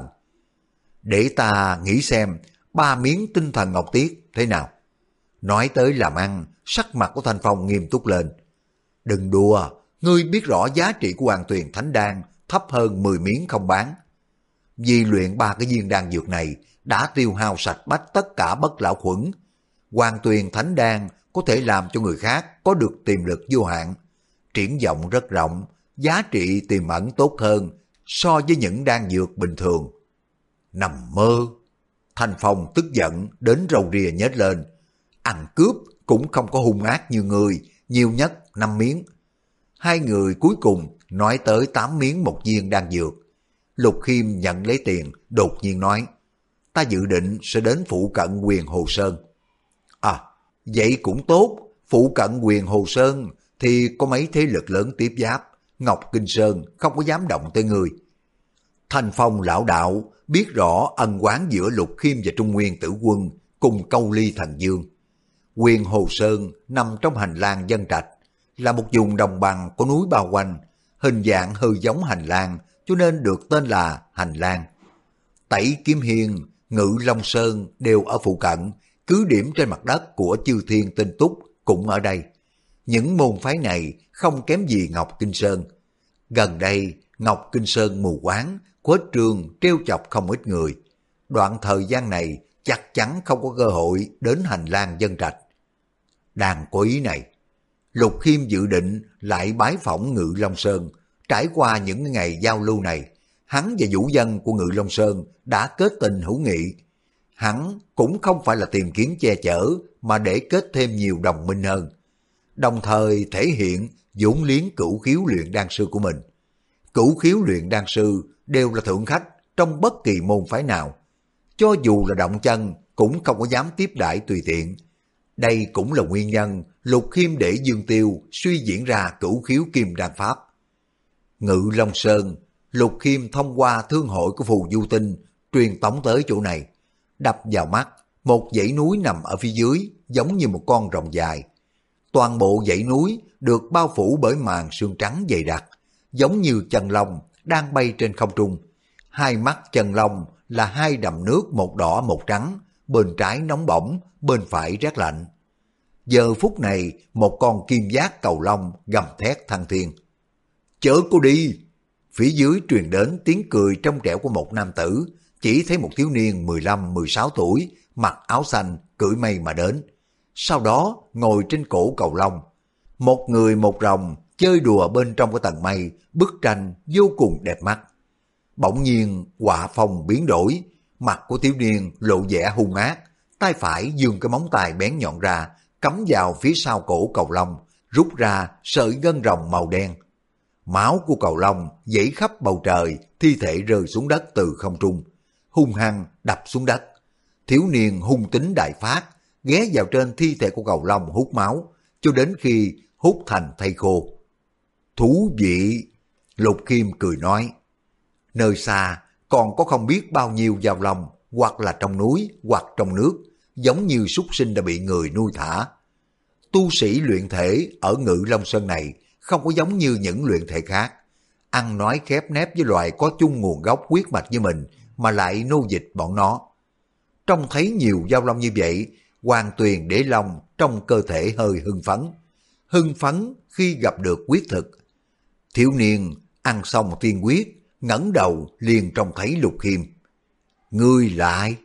S1: Để ta nghĩ xem, 3 miếng tinh thần ngọc tiết thế nào? Nói tới làm ăn, sắc mặt của Thanh Phong nghiêm túc lên. Đừng đùa, ngươi biết rõ giá trị của Hoàng Tuyền Thánh Đan thấp hơn 10 miếng không bán. Vì luyện 3 cái viên đan dược này đã tiêu hao sạch bách tất cả bất lão khuẩn. Hoàng Tuyền Thánh Đan có thể làm cho người khác có được tiềm lực vô hạn, triển vọng rất rộng, giá trị tiềm ẩn tốt hơn so với những đan dược bình thường. Nằm mơ! Thanh Phong tức giận đến râu ria nhếch lên. Ăn cướp cũng không có hung ác như người, nhiều nhất 5 miếng. Hai người cuối cùng nói tới 8 miếng một viên đan dược. Lục Khiêm nhận lấy tiền, đột nhiên nói, ta dự định sẽ đến phụ cận Quyền Hồ Sơn. À, vậy cũng tốt, phụ cận Quyền Hồ Sơn thì có mấy thế lực lớn tiếp giáp, Ngọc Kinh Sơn không có dám động tới người. Thanh Phong lão đạo biết rõ ân oán giữa Lục Khiêm và Trung Nguyên Tử Quân cùng Câu Ly Thần Dương. Quyền Hồ Sơn nằm trong hành lang dân trạch, là một vùng đồng bằng có núi bao quanh, hình dạng hơi giống hành lang cho nên được tên là hành lang. Tẩy Kiếm Hiên, Ngự Long Sơn đều ở phụ cận, cứ điểm trên mặt đất của Chư Thiên Tinh Túc cũng ở đây. Những môn phái này không kém gì Ngọc Kinh Sơn. Gần đây, Ngọc Kinh Sơn mù quáng, khuếch trương trêu chọc không ít người. Đoạn thời gian này chắc chắn không có cơ hội đến hành lang dân trạch. Đang có ý này, Lục Khiêm dự định lại bái phỏng Ngự Long Sơn. Trải qua những ngày giao lưu này, hắn và vũ dân của Ngự Long Sơn đã kết tình hữu nghị. Hắn cũng không phải là tìm kiếm che chở, mà để kết thêm nhiều đồng minh hơn. Đồng thời thể hiện vốn liếng cửu khiếu luyện đan sư của mình. Cửu khiếu luyện đan sư đều là thượng khách trong bất kỳ môn phái nào. Cho dù là động chân cũng không có dám tiếp đãi tùy tiện. Đây cũng là nguyên nhân Lục Khiêm để Dương Tiêu suy diễn ra cửu khiếu kim đan pháp. Ngự Long Sơn, Lục Khiêm thông qua thương hội của Phù Du Tinh truyền tống tới chỗ này. Đập vào mắt, một dãy núi nằm ở phía dưới giống như một con rồng dài. Toàn bộ dãy núi được bao phủ bởi màn sương trắng dày đặc, giống như chân long đang bay trên không trung. Hai mắt chân long là hai đầm nước, một đỏ một trắng, bên trái nóng bỏng, bên phải rét lạnh. Giờ phút này, một con kim giác cầu long gầm thét thăng thiên. Chớ cô đi! Phía dưới truyền đến tiếng cười trong trẻo của một nam tử, chỉ thấy một thiếu niên 15-16 tuổi, mặc áo xanh, cưỡi mây mà đến. Sau đó ngồi trên cổ cầu long. Một người một rồng chơi đùa bên trong cái tầng mây, bức tranh vô cùng đẹp mắt. Bỗng nhiên họa phong biến đổi, mặt của thiếu niên lộ vẻ hung ác, tay phải giương cái móng tay bén nhọn ra, cắm vào phía sau cổ cầu long, rút ra sợi gân rồng màu đen. Máu của cầu long dãy khắp bầu trời, thi thể rơi xuống đất từ không trung, hung hăng đập xuống đất. Thiếu niên hung tính đại phát, ghé vào trên thi thể của cầu long hút máu, cho đến khi hút thành thây khô. Thú vị! Lục Khiêm cười nói. Nơi xa còn có không biết bao nhiêu giao long, hoặc là trong núi hoặc trong nước, giống như súc sinh đã bị người nuôi thả. Tu sĩ luyện thể ở Ngự Long Sơn này không có giống như những luyện thể khác, ăn nói khép nép với loài có chung nguồn gốc huyết mạch như mình, mà lại nô dịch bọn nó. Trông thấy nhiều giao long như vậy, Hoàng Tuyền Đế Long trong cơ thể hơi hưng phấn khi gặp được quyết thực. Thiếu niên ăn xong tiên quyết, ngẩng đầu liền trông thấy Lục Khiêm. Ngươi lại!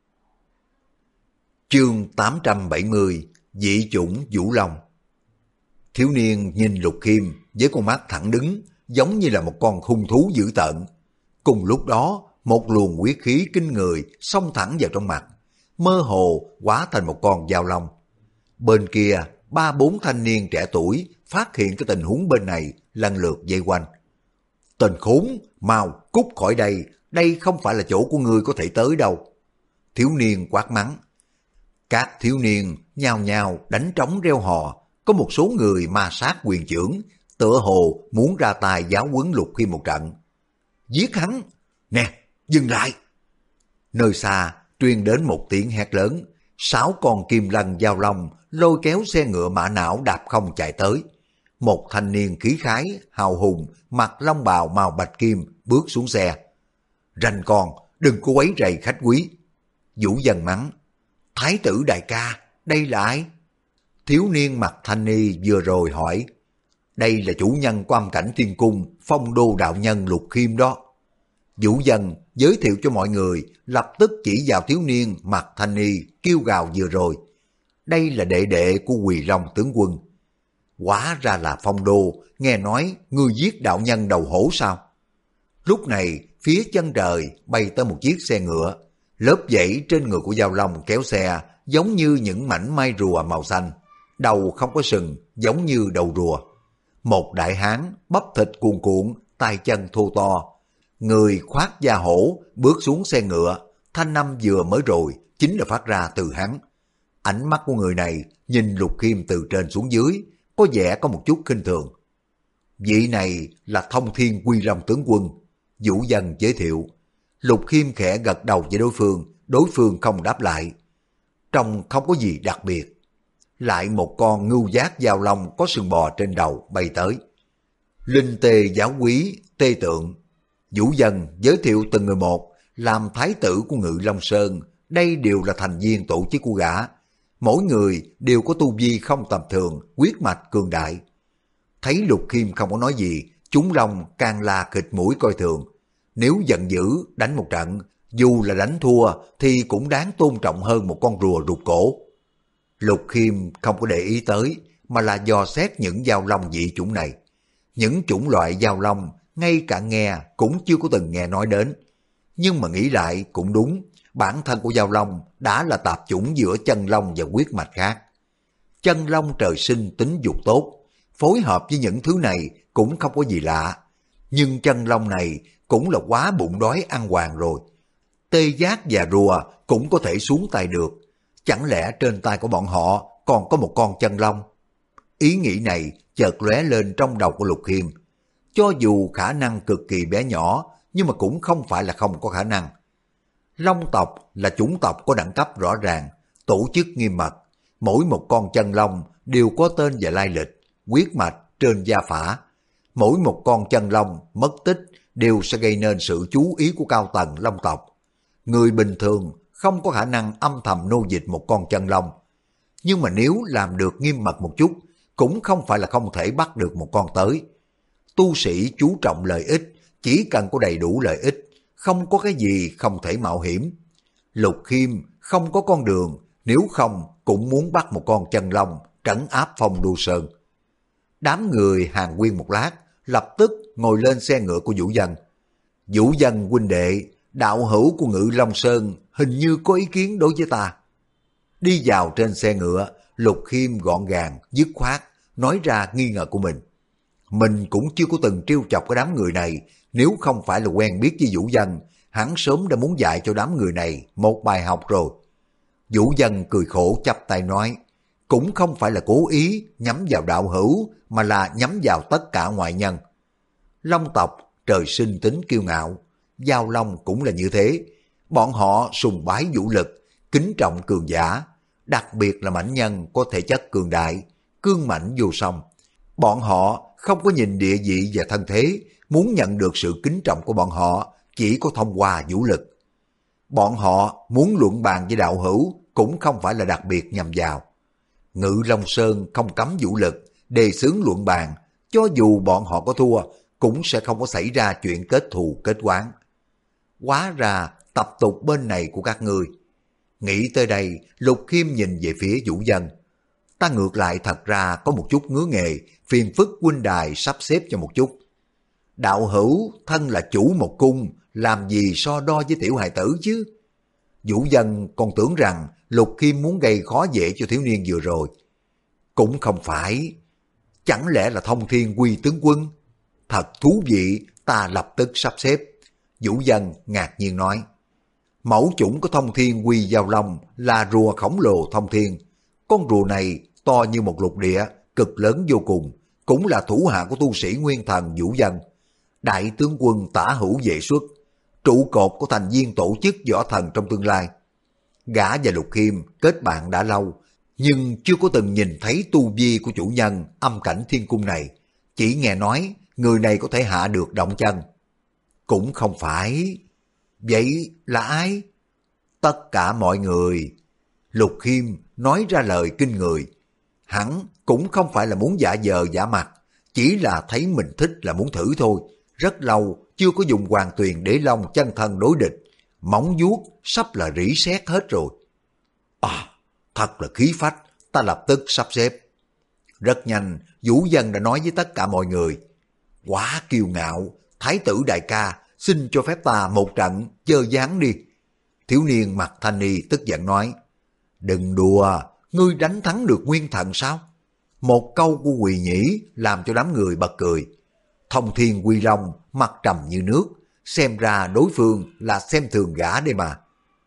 S1: Chương 870, dị chủng Vũ Long. Thiếu niên nhìn Lục Khiêm với con mắt thẳng đứng, giống như là một con hung thú dữ tợn. Cùng lúc đó, một luồng huyết khí kinh người xông thẳng vào trong mặt, mơ hồ hóa thành một con dao long. Bên kia, 3-4 thanh niên trẻ tuổi phát hiện cái tình huống bên này, lần lượt vây quanh. Tên khốn, mau cút khỏi đây, đây không phải là chỗ của ngươi có thể tới đâu. Thiếu niên quát mắng. Các thiếu niên nhao nhao đánh trống reo hò, có một số người ma sát quyền chưởng, tựa hồ muốn ra tay giáo huấn Lục Khiêm một trận. Giết hắn! Nè, dừng lại! Nơi xa truyền đến một tiếng hét lớn, 6 con kim lân giao long lôi kéo xe ngựa mã não đạp không chạy tới. Một thanh niên khí khái, hào hùng, mặc long bào màu bạch kim bước xuống xe. Ranh con, đừng có quấy rầy khách quý. Vũ Dân mắng. Thái tử đại ca, đây là ai? Thiếu niên mặc thanh ni vừa rồi hỏi. Đây là chủ nhân của Âm Cảnh Tiên Cung, Phong Đô đạo nhân Lục Khiêm đó. Vũ Dân giới thiệu cho mọi người, lập tức chỉ vào thiếu niên mặc thanh ni kêu gào vừa rồi. Đây là đệ đệ của Quỳ Long tướng quân. Hóa ra là Phong Đô, nghe nói ngươi giết đạo nhân đầu hổ sao? Lúc này, phía chân trời bay tới một chiếc xe ngựa, lớp dãy trên người của Giao Long kéo xe giống như những mảnh mai rùa màu xanh, đầu không có sừng giống như đầu rùa. Một đại hán bắp thịt cuồn cuộn, tay chân thô to, người khoác da hổ bước xuống xe ngựa, thanh âm vừa mới rồi chính là phát ra từ hắn. Ánh mắt của người này nhìn Lục Khiêm từ trên xuống dưới, có vẻ có một chút khinh thường. Vị này là Thông Thiên Quy Long tướng quân, Vũ Dân giới thiệu. Lục Khiêm khẽ gật đầu với đối phương không đáp lại. Trông không có gì đặc biệt. Lại một con ngưu giác giao long có sừng bò trên đầu bay tới. Linh tê giáo quý, tê tượng. Vũ Dân giới thiệu từng người một, làm thái tử của Ngự Long Sơn, đây đều là thành viên tổ chức của gã. Mỗi người đều có tu vi không tầm thường, huyết mạch cường đại. Thấy Lục Khiêm không có nói gì, chúng long càng là khịt mũi coi thường. Nếu giận dữ đánh một trận, dù là đánh thua thì cũng đáng tôn trọng hơn một con rùa rụt cổ. Lục Khiêm không có để ý tới, mà là dò xét những giao long dị chủng này. Những chủng loại giao long ngay cả nghe cũng chưa có từng nghe nói đến. Nhưng mà nghĩ lại cũng đúng, bản thân của giao long đã là tạp chủng giữa chân long và huyết mạch khác. Chân long trời sinh tính dục tốt, phối hợp với những thứ này cũng không có gì lạ. Nhưng chân long này cũng là quá bụng đói ăn hoàng rồi. Tê giác và rùa cũng có thể xuống tay được. Chẳng lẽ trên tay của bọn họ còn có một con chân long? Ý nghĩ này chợt lóe lên trong đầu của Lục Khiêm. Cho dù khả năng cực kỳ bé nhỏ, nhưng mà cũng không phải là không có khả năng. Long tộc là chủng tộc có đẳng cấp rõ ràng, tổ chức nghiêm mật. Mỗi một con chân long đều có tên và lai lịch, huyết mạch trên da phả. Mỗi một con chân long mất tích đều sẽ gây nên sự chú ý của cao tầng long tộc. Người bình thường không có khả năng âm thầm nô dịch một con chân long. Nhưng mà nếu làm được nghiêm mật một chút, cũng không phải là không thể bắt được một con tới. Tu sĩ chú trọng lợi ích, chỉ cần có đầy đủ lợi ích, không có cái gì không thể mạo hiểm. Lục Khiêm không có con đường, nếu không cũng muốn bắt một con chân long trấn áp Phong Đô Sơn. Đám người hàng huyên một lát, lập tức ngồi lên xe ngựa của Vũ Dân. Vũ Dân huynh đệ, đạo hữu của Ngự Long Sơn hình như có ý kiến đối với ta. Đi vào trên xe ngựa, Lục Khiêm gọn gàng, dứt khoát, nói ra nghi ngờ của mình. Mình cũng chưa có từng trêu chọc cái đám người này, nếu không phải là quen biết với Vũ Dân, hắn sớm đã muốn dạy cho đám người này một bài học rồi. Vũ Dân cười khổ chắp tay nói, cũng không phải là cố ý nhắm vào đạo hữu, mà là nhắm vào tất cả ngoại nhân. Long tộc trời sinh tính kiêu ngạo, giao long cũng là như thế. Bọn họ sùng bái vũ lực, kính trọng cường giả, đặc biệt là mãnh nhân có thể chất cường đại, cương mãnh vô song. Bọn họ không có nhìn địa vị và thân thế, muốn nhận được sự kính trọng của bọn họ chỉ có thông qua vũ lực. Bọn họ muốn luận bàn với đạo hữu cũng không phải là đặc biệt nhằm vào. Ngự Long Sơn không cấm vũ lực, đề xướng luận bàn, cho dù bọn họ có thua cũng sẽ không có xảy ra chuyện kết thù kết oán. Hóa ra tập tục bên này của các ngươi. Nghĩ tới đây, Lục Khiêm nhìn về phía Vũ Dân. Ta ngược lại thật ra có một chút ngứa nghề, phiền phức huynh đài sắp xếp cho một chút. Đạo hữu thân là chủ một cung, làm gì so đo với tiểu hài tử chứ? Vũ Dân còn tưởng rằng Lục Khiêm muốn gây khó dễ cho thiếu niên vừa rồi. Cũng không phải. Chẳng lẽ là Thông Thiên Quy tướng quân? Thật thú vị, ta lập tức sắp xếp. Vũ Dân ngạc nhiên nói. Mẫu chủng của Thông Thiên Quy Giao Long là rùa khổng lồ Thông Thiên. Con rùa này to như một lục địa, cực lớn vô cùng, cũng là thủ hạ của tu sĩ Nguyên Thần Vũ Dân. Đại tướng quân Tả Hữu Vệ Xuất, trụ cột của thành viên tổ chức võ thần trong tương lai. Gã và Lục Khiêm kết bạn đã lâu, nhưng chưa có từng nhìn thấy tu vi của chủ nhân âm cảnh thiên cung này. Chỉ nghe nói người này có thể hạ được động chân. Cũng không phải. Vậy là ai? Tất cả mọi người. Lục Khiêm nói ra lời kinh người. Hắn cũng không phải là muốn giả vờ giả mặt, chỉ là thấy mình thích là muốn thử thôi. Rất lâu chưa có dùng Hoàng Tuyền Đế Long chân thân đối địch, móng vuốt sắp là rỉ sét hết rồi. À, thật là khí phách, ta lập tức sắp xếp. Rất nhanh, Vũ Dân đã nói với tất cả mọi người. Quá kiêu ngạo, thái tử đại ca, xin cho phép ta một trận, chơi gián đi. Thiếu niên mặt thanh ni tức giận nói. Đừng đùa, ngươi đánh thắng được nguyên thần sao? Một câu của Quỳ Nhĩ làm cho đám người bật cười. Thông Thiên Quy Long mặt trầm như nước, xem ra đối phương là xem thường gã đây mà.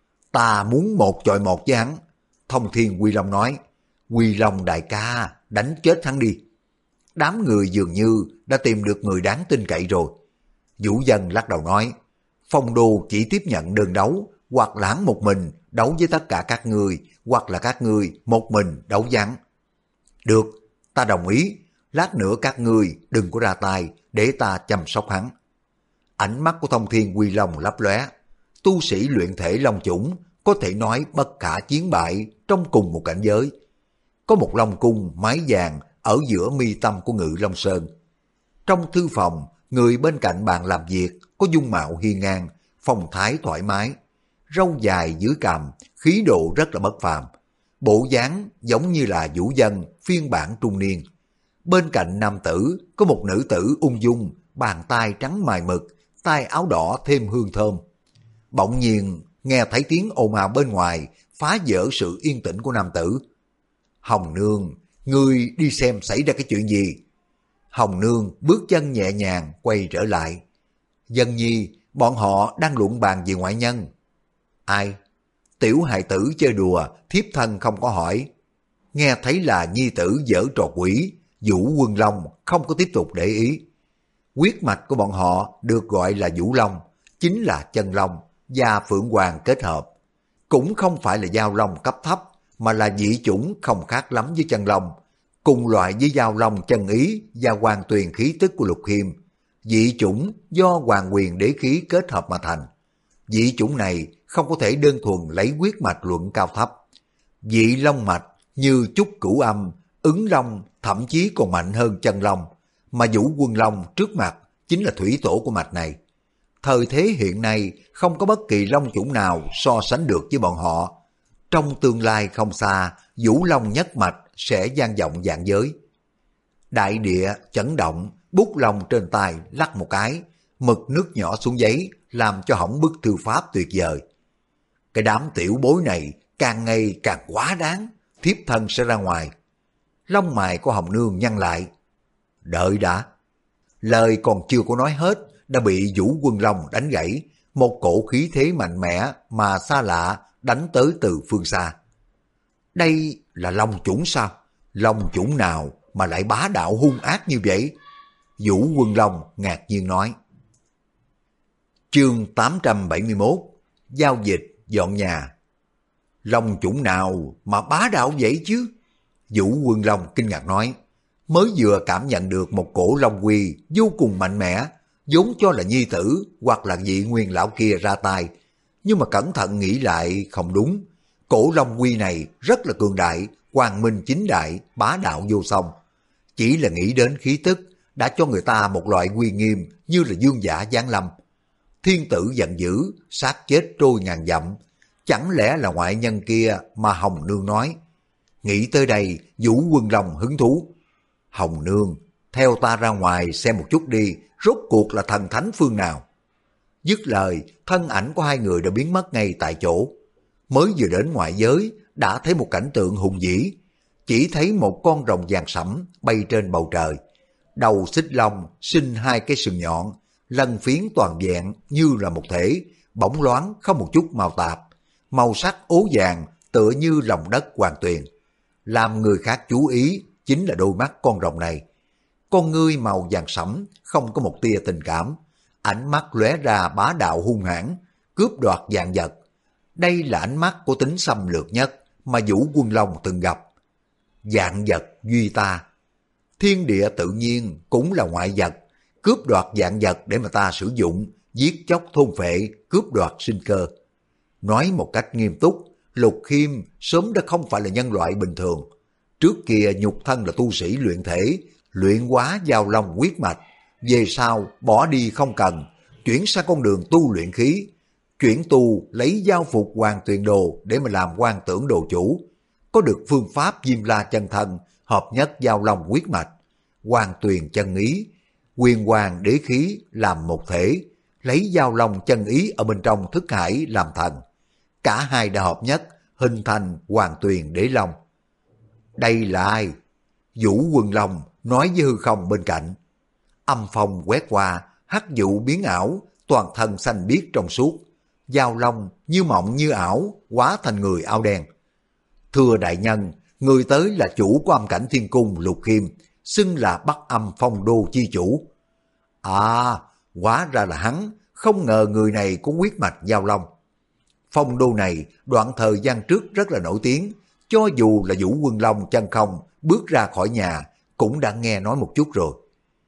S1: Ta muốn một chọi một với hắn. Thông Thiên Quy Long nói. Quy Long đại ca, đánh chết hắn đi. Đám người dường như đã tìm được người đáng tin cậy rồi. Vũ Dân lắc đầu nói. Phong Đô chỉ tiếp nhận đơn đấu, hoặc là hắn một mình đấu với tất cả các ngươi, hoặc là các ngươi một mình đấu với hắn. Được, ta đồng ý. Lát nữa các ngươi đừng có ra tay để ta chăm sóc hắn. Ánh mắt của Thông Thiên Quy Long lấp lóe. Tu sĩ luyện thể long chủng có thể nói bất khả chiến bại trong cùng một cảnh giới. Có một long cung mái vàng ở giữa mi tâm của Ngự Long Sơn. Trong thư phòng, người bên cạnh bàn làm việc có dung mạo hiên ngang, phong thái thoải mái, râu dài dưới cằm, khí độ rất là bất phàm. Bộ dáng giống như là Vũ Dân phiên bản trung niên. Bên cạnh nam tử có một nữ tử ung dung, bàn tay trắng mài mực, tay áo đỏ thêm hương thơm. Bỗng nhiên nghe thấy tiếng ồn ào bên ngoài, phá vỡ sự yên tĩnh của nam tử. Hồng Nương, ngươi đi xem xảy ra cái chuyện gì? Hồng Nương bước chân nhẹ nhàng quay trở lại. Dân nhi, bọn họ đang luận bàn về ngoại nhân. Ai? Tiểu hài tử chơi đùa, thiếp thân không có hỏi. Nghe thấy là nhi tử giở trò quỷ, Vũ Quân Long không có tiếp tục để ý. Huyết mạch của bọn họ được gọi là Vũ Long, chính là chân long và phượng hoàng kết hợp. Cũng không phải là giao long cấp thấp, mà là dị chủng không khác lắm với chân long, cùng loại với giao long chân ý và hoàng tuyền khí tức của Lục Khiêm. Dị chủng do hoàng quyền đế khí kết hợp mà thành. Dị chủng này không có thể đơn thuần lấy huyết mạch luận cao thấp. Dị long mạch như Trúc Cửu Âm, Ứng Long thậm chí còn mạnh hơn chân long, mà Vũ Quân Long trước mặt chính là thủy tổ của mạch này. Thời thế hiện nay không có bất kỳ long chủng nào so sánh được với bọn họ. Trong tương lai không xa, Vũ Long nhất mạch sẽ vang vọng vạn giới. Đại địa chấn động, bút lông trên tay lắc một cái, mực nước nhỏ xuống giấy làm cho hỏng bức thư pháp tuyệt vời. Cái đám tiểu bối này càng ngày càng quá đáng, thiếp thân sẽ ra ngoài. Lông mày của Hồng Nương nhăn lại. Đợi đã. Lời còn chưa có nói hết đã bị Vũ Quân Long đánh gãy, một cổ khí thế mạnh mẽ mà xa lạ đánh tới từ phương xa. Đây là long chủng sao? Long chủng nào mà lại bá đạo hung ác như vậy? Vũ Quân Long ngạc nhiên nói. Chương 871 Giao dịch dọn nhà. Long chủng nào mà bá đạo vậy chứ? Vũ Quân Long kinh ngạc nói. Mới vừa cảm nhận được một cổ long quy vô cùng mạnh mẽ, vốn cho là nhi tử hoặc là vị nguyên lão kia ra tay. Nhưng mà cẩn thận nghĩ lại không đúng. Cổ long quy này rất là cường đại, quang minh chính đại, bá đạo vô song. Chỉ là nghĩ đến khí tức đã cho người ta một loại uy nghiêm như là dương giả giáng lâm. Thiên tử giận dữ, sát chết trôi ngàn dặm. Chẳng lẽ là ngoại nhân kia mà Hồng Nương nói? Nghĩ tới đây, Vũ Quân Long hứng thú. Hồng Nương, theo ta ra ngoài xem một chút đi, rốt cuộc là thần thánh phương nào? Dứt lời, thân ảnh của hai người đã biến mất ngay tại chỗ. Mới vừa đến ngoại giới, đã thấy một cảnh tượng hùng vĩ. Chỉ thấy một con rồng vàng sẫm bay trên bầu trời. Đầu xích long, sinh hai cái sừng nhọn, lân phiến toàn vẹn như là một thể, bóng loáng không một chút màu tạp. Màu sắc ố vàng tựa như lòng đất hoàn tuyền. Làm người khác chú ý chính là đôi mắt con rồng này. Con ngươi màu vàng sẫm, không có một tia tình cảm. Ánh mắt lóe ra bá đạo hung hãn, cướp đoạt vạn vật. Đây là ánh mắt của tính xâm lược nhất mà Vũ Quân Long từng gặp. Vạn vật duy ta. Thiên địa tự nhiên cũng là ngoại vật, cướp đoạt vạn vật để mà ta sử dụng, giết chóc thôn phệ, cướp đoạt sinh cơ. Nói một cách nghiêm túc, Lục Khiêm sớm đã không phải là nhân loại bình thường. Trước kia nhục thân là tu sĩ luyện thể, luyện hóa giao long huyết mạch, về sau bỏ đi không cần, chuyển sang con đường tu luyện khí, chuyển tu lấy giao phục hoàng tuyền đồ để mà làm quan tưởng đồ chủ, có được phương pháp Diêm La chân thân, hợp nhất giao long huyết mạch. Hoàng Tuyền chân ý, quyền hoàng đế khí làm một thể, lấy Giao Long chân ý ở bên trong thức hải làm thành. Cả hai đã hợp nhất, hình thành Hoàng Tuyền đế long. Đây là ai? Vũ Quân Long nói với hư không bên cạnh. Âm phong quét qua, hắc vụ biến ảo, toàn thân xanh biếc trong suốt. Giao Long như mộng như ảo, hóa thành người áo đen. Thưa đại nhân, người tới là chủ của âm cảnh thiên cung Lục Khiêm, xưng là Bắc Âm Phong Đô chi chủ. À, hóa ra là hắn, không ngờ người này có huyết mạch Giao Long. Phong Đô này đoạn thời gian trước rất là nổi tiếng, cho dù là Vũ Quân Long chân không bước ra khỏi nhà cũng đã nghe nói một chút rồi.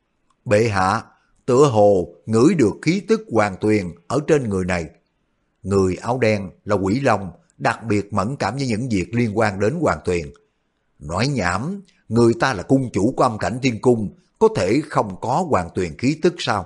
S1: Bệ hạ, tựa hồ ngửi được khí tức Hoàng Tuyền ở trên người này. Người áo đen là Quỷ Long, đặc biệt mẫn cảm với những việc liên quan đến Hoàng Tuyền. Nói nhảm, người ta là cung chủ của âm cảnh thiên cung, có thể không có Hoàng Tuyền khí tức sao?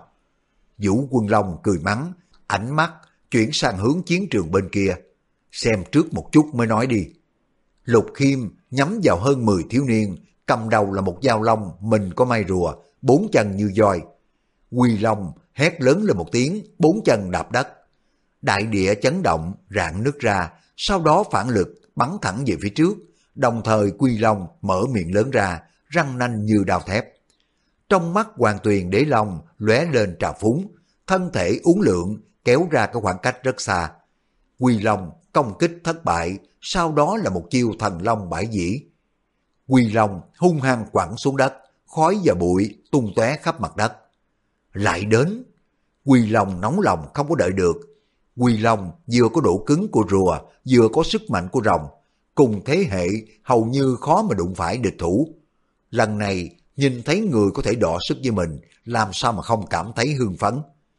S1: Vũ Quân Long cười mắng, ánh mắt chuyển sang hướng chiến trường bên kia. Xem trước một chút mới nói đi. Lục Khiêm nhắm vào hơn 10 thiếu niên, cầm đầu là một Giao Long, mình có mai rùa, 4 chân như voi. Quy Long hét lớn lên một tiếng, 4 chân đạp đất. Đại địa chấn động, rạn nứt ra, sau đó phản lực bắn thẳng về phía trước, đồng thời Quy Long mở miệng lớn ra, răng nanh như đao thép. Trong mắt Hoàng Tuyền đế long lóe lên trào phúng, thân thể uốn lượn kéo ra cái khoảng cách rất xa. Quy Long công kích thất bại, sau đó là một chiêu thần long bãi dĩ. Quy Long hung hăng quẳng xuống đất, khói và bụi tung tóe khắp mặt đất. Lại đến, Quy Long nóng lòng không có đợi được. Quy Long vừa có độ cứng của rùa, vừa có sức mạnh của rồng, cùng thế hệ hầu như khó mà đụng phải địch thủ. Lần này nhìn thấy người có thể đọ sức với mình, làm sao mà không cảm thấy hưng phấn.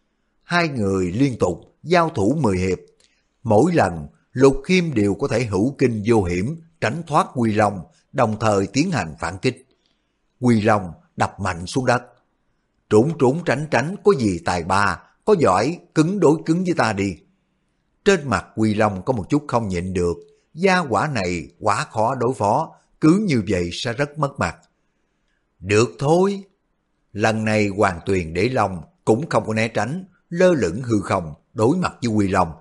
S1: Hai người liên tục giao thủ 10 hiệp, mỗi lần Lục Khiêm đều có thể hữu kinh vô hiểm tránh thoát Quy Long, đồng thời tiến hành phản kích. Quy Long đập mạnh xuống đất. Trốn trốn tránh tránh có gì tài ba, có giỏi cứng đối cứng với ta đi. Trên mặt Quy Long có một chút không nhịn được, gia hỏa này quá khó đối phó, cứ như vậy sẽ rất mất mặt. Được thôi. Lần này Hoàng Tuyền đế long cũng không có né tránh, lơ lửng hư không đối mặt với Quy Long.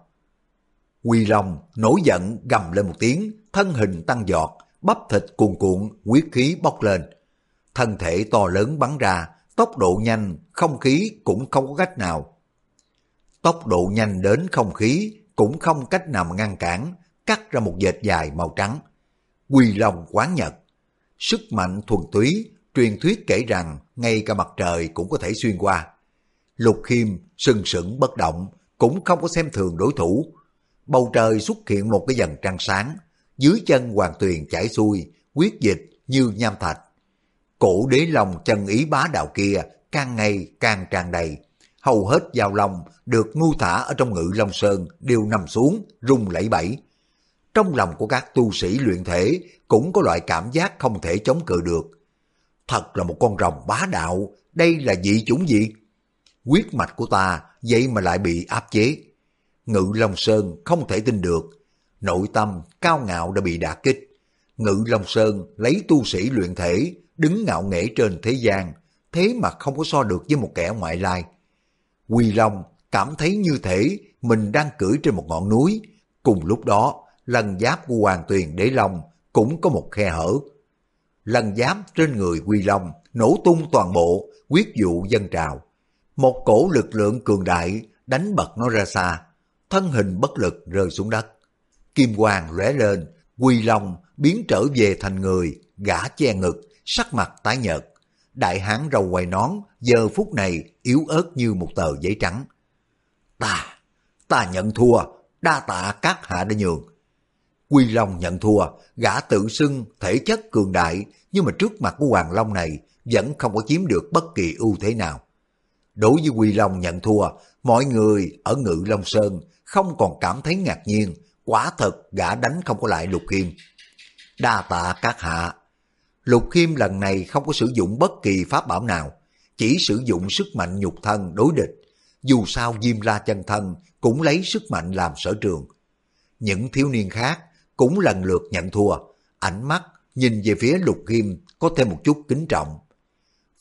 S1: Quy Long nổi giận gầm lên một tiếng, thân hình tăng giọt, bắp thịt cuồn cuộn, huyết khí bốc lên. Thân thể to lớn bắn ra, tốc độ nhanh, không khí cũng không có cách nào. Tốc độ nhanh đến không khí cũng không cách nào mà ngăn cản, cắt ra một vệt dài màu trắng. Quy Long quán nhật. Sức mạnh thuần túy, truyền thuyết kể rằng ngay cả mặt trời cũng có thể xuyên qua. Lục Khiêm sừng sững bất động, cũng không có xem thường đối thủ. Bầu trời xuất hiện một cái dần trăng sáng, dưới chân Hoàng Tuyền chảy xuôi, huyết dịch như nham thạch. Cổ đế long chân ý bá đạo kia càng ngày càng tràn đầy. Hầu hết Giao Long được ngu thả ở trong Ngự Long Sơn đều nằm xuống, rung lẩy bẩy. Trong lòng của các tu sĩ luyện thể cũng có loại cảm giác không thể chống cự được. Thật là một con rồng bá đạo, đây là dị chủng gì? Huyết mạch của ta vậy mà lại bị áp chế. Ngự Long Sơn không thể tin được, nội tâm cao ngạo đã bị đả kích. Ngự Long Sơn lấy tu sĩ luyện thể, đứng ngạo nghễ trên thế gian, thế mà không có so được với một kẻ ngoại lai. Quy Long cảm thấy như thể mình đang cưỡi trên một ngọn núi, cùng lúc đó lân giáp của Hoàng Tuyền đế long cũng có một khe hở. Lân giáp trên người Quy Long nổ tung toàn bộ, huyết vụ dâng trào. Một cổ lực lượng cường đại đánh bật nó ra xa, thân hình bất lực rơi xuống đất. Kim quang lóe lên, Quy Long biến trở về thành người, gã che ngực, sắc mặt tái nhợt. Đại hán râu quai nón giờ phút này yếu ớt như một tờ giấy trắng. Ta nhận thua, đa tạ các hạ đã nhường. Quy Long nhận thua, gã tự xưng thể chất cường đại, nhưng mà trước mặt của Hoàng Long này vẫn không có chiếm được bất kỳ ưu thế nào. Đối với Quy Long nhận thua, mọi người ở Ngự Long Sơn không còn cảm thấy ngạc nhiên, quả thật gã đánh không có lại Lục Khiêm. Đa tạ các hạ. Lục Khiêm lần này không có sử dụng bất kỳ pháp bảo nào, chỉ sử dụng sức mạnh nhục thân đối địch. Dù sao Diêm La chân thân cũng lấy sức mạnh làm sở trường. Những thiếu niên khác cũng lần lượt nhận thua, ánh mắt nhìn về phía Lục Khiêm có thêm một chút kính trọng.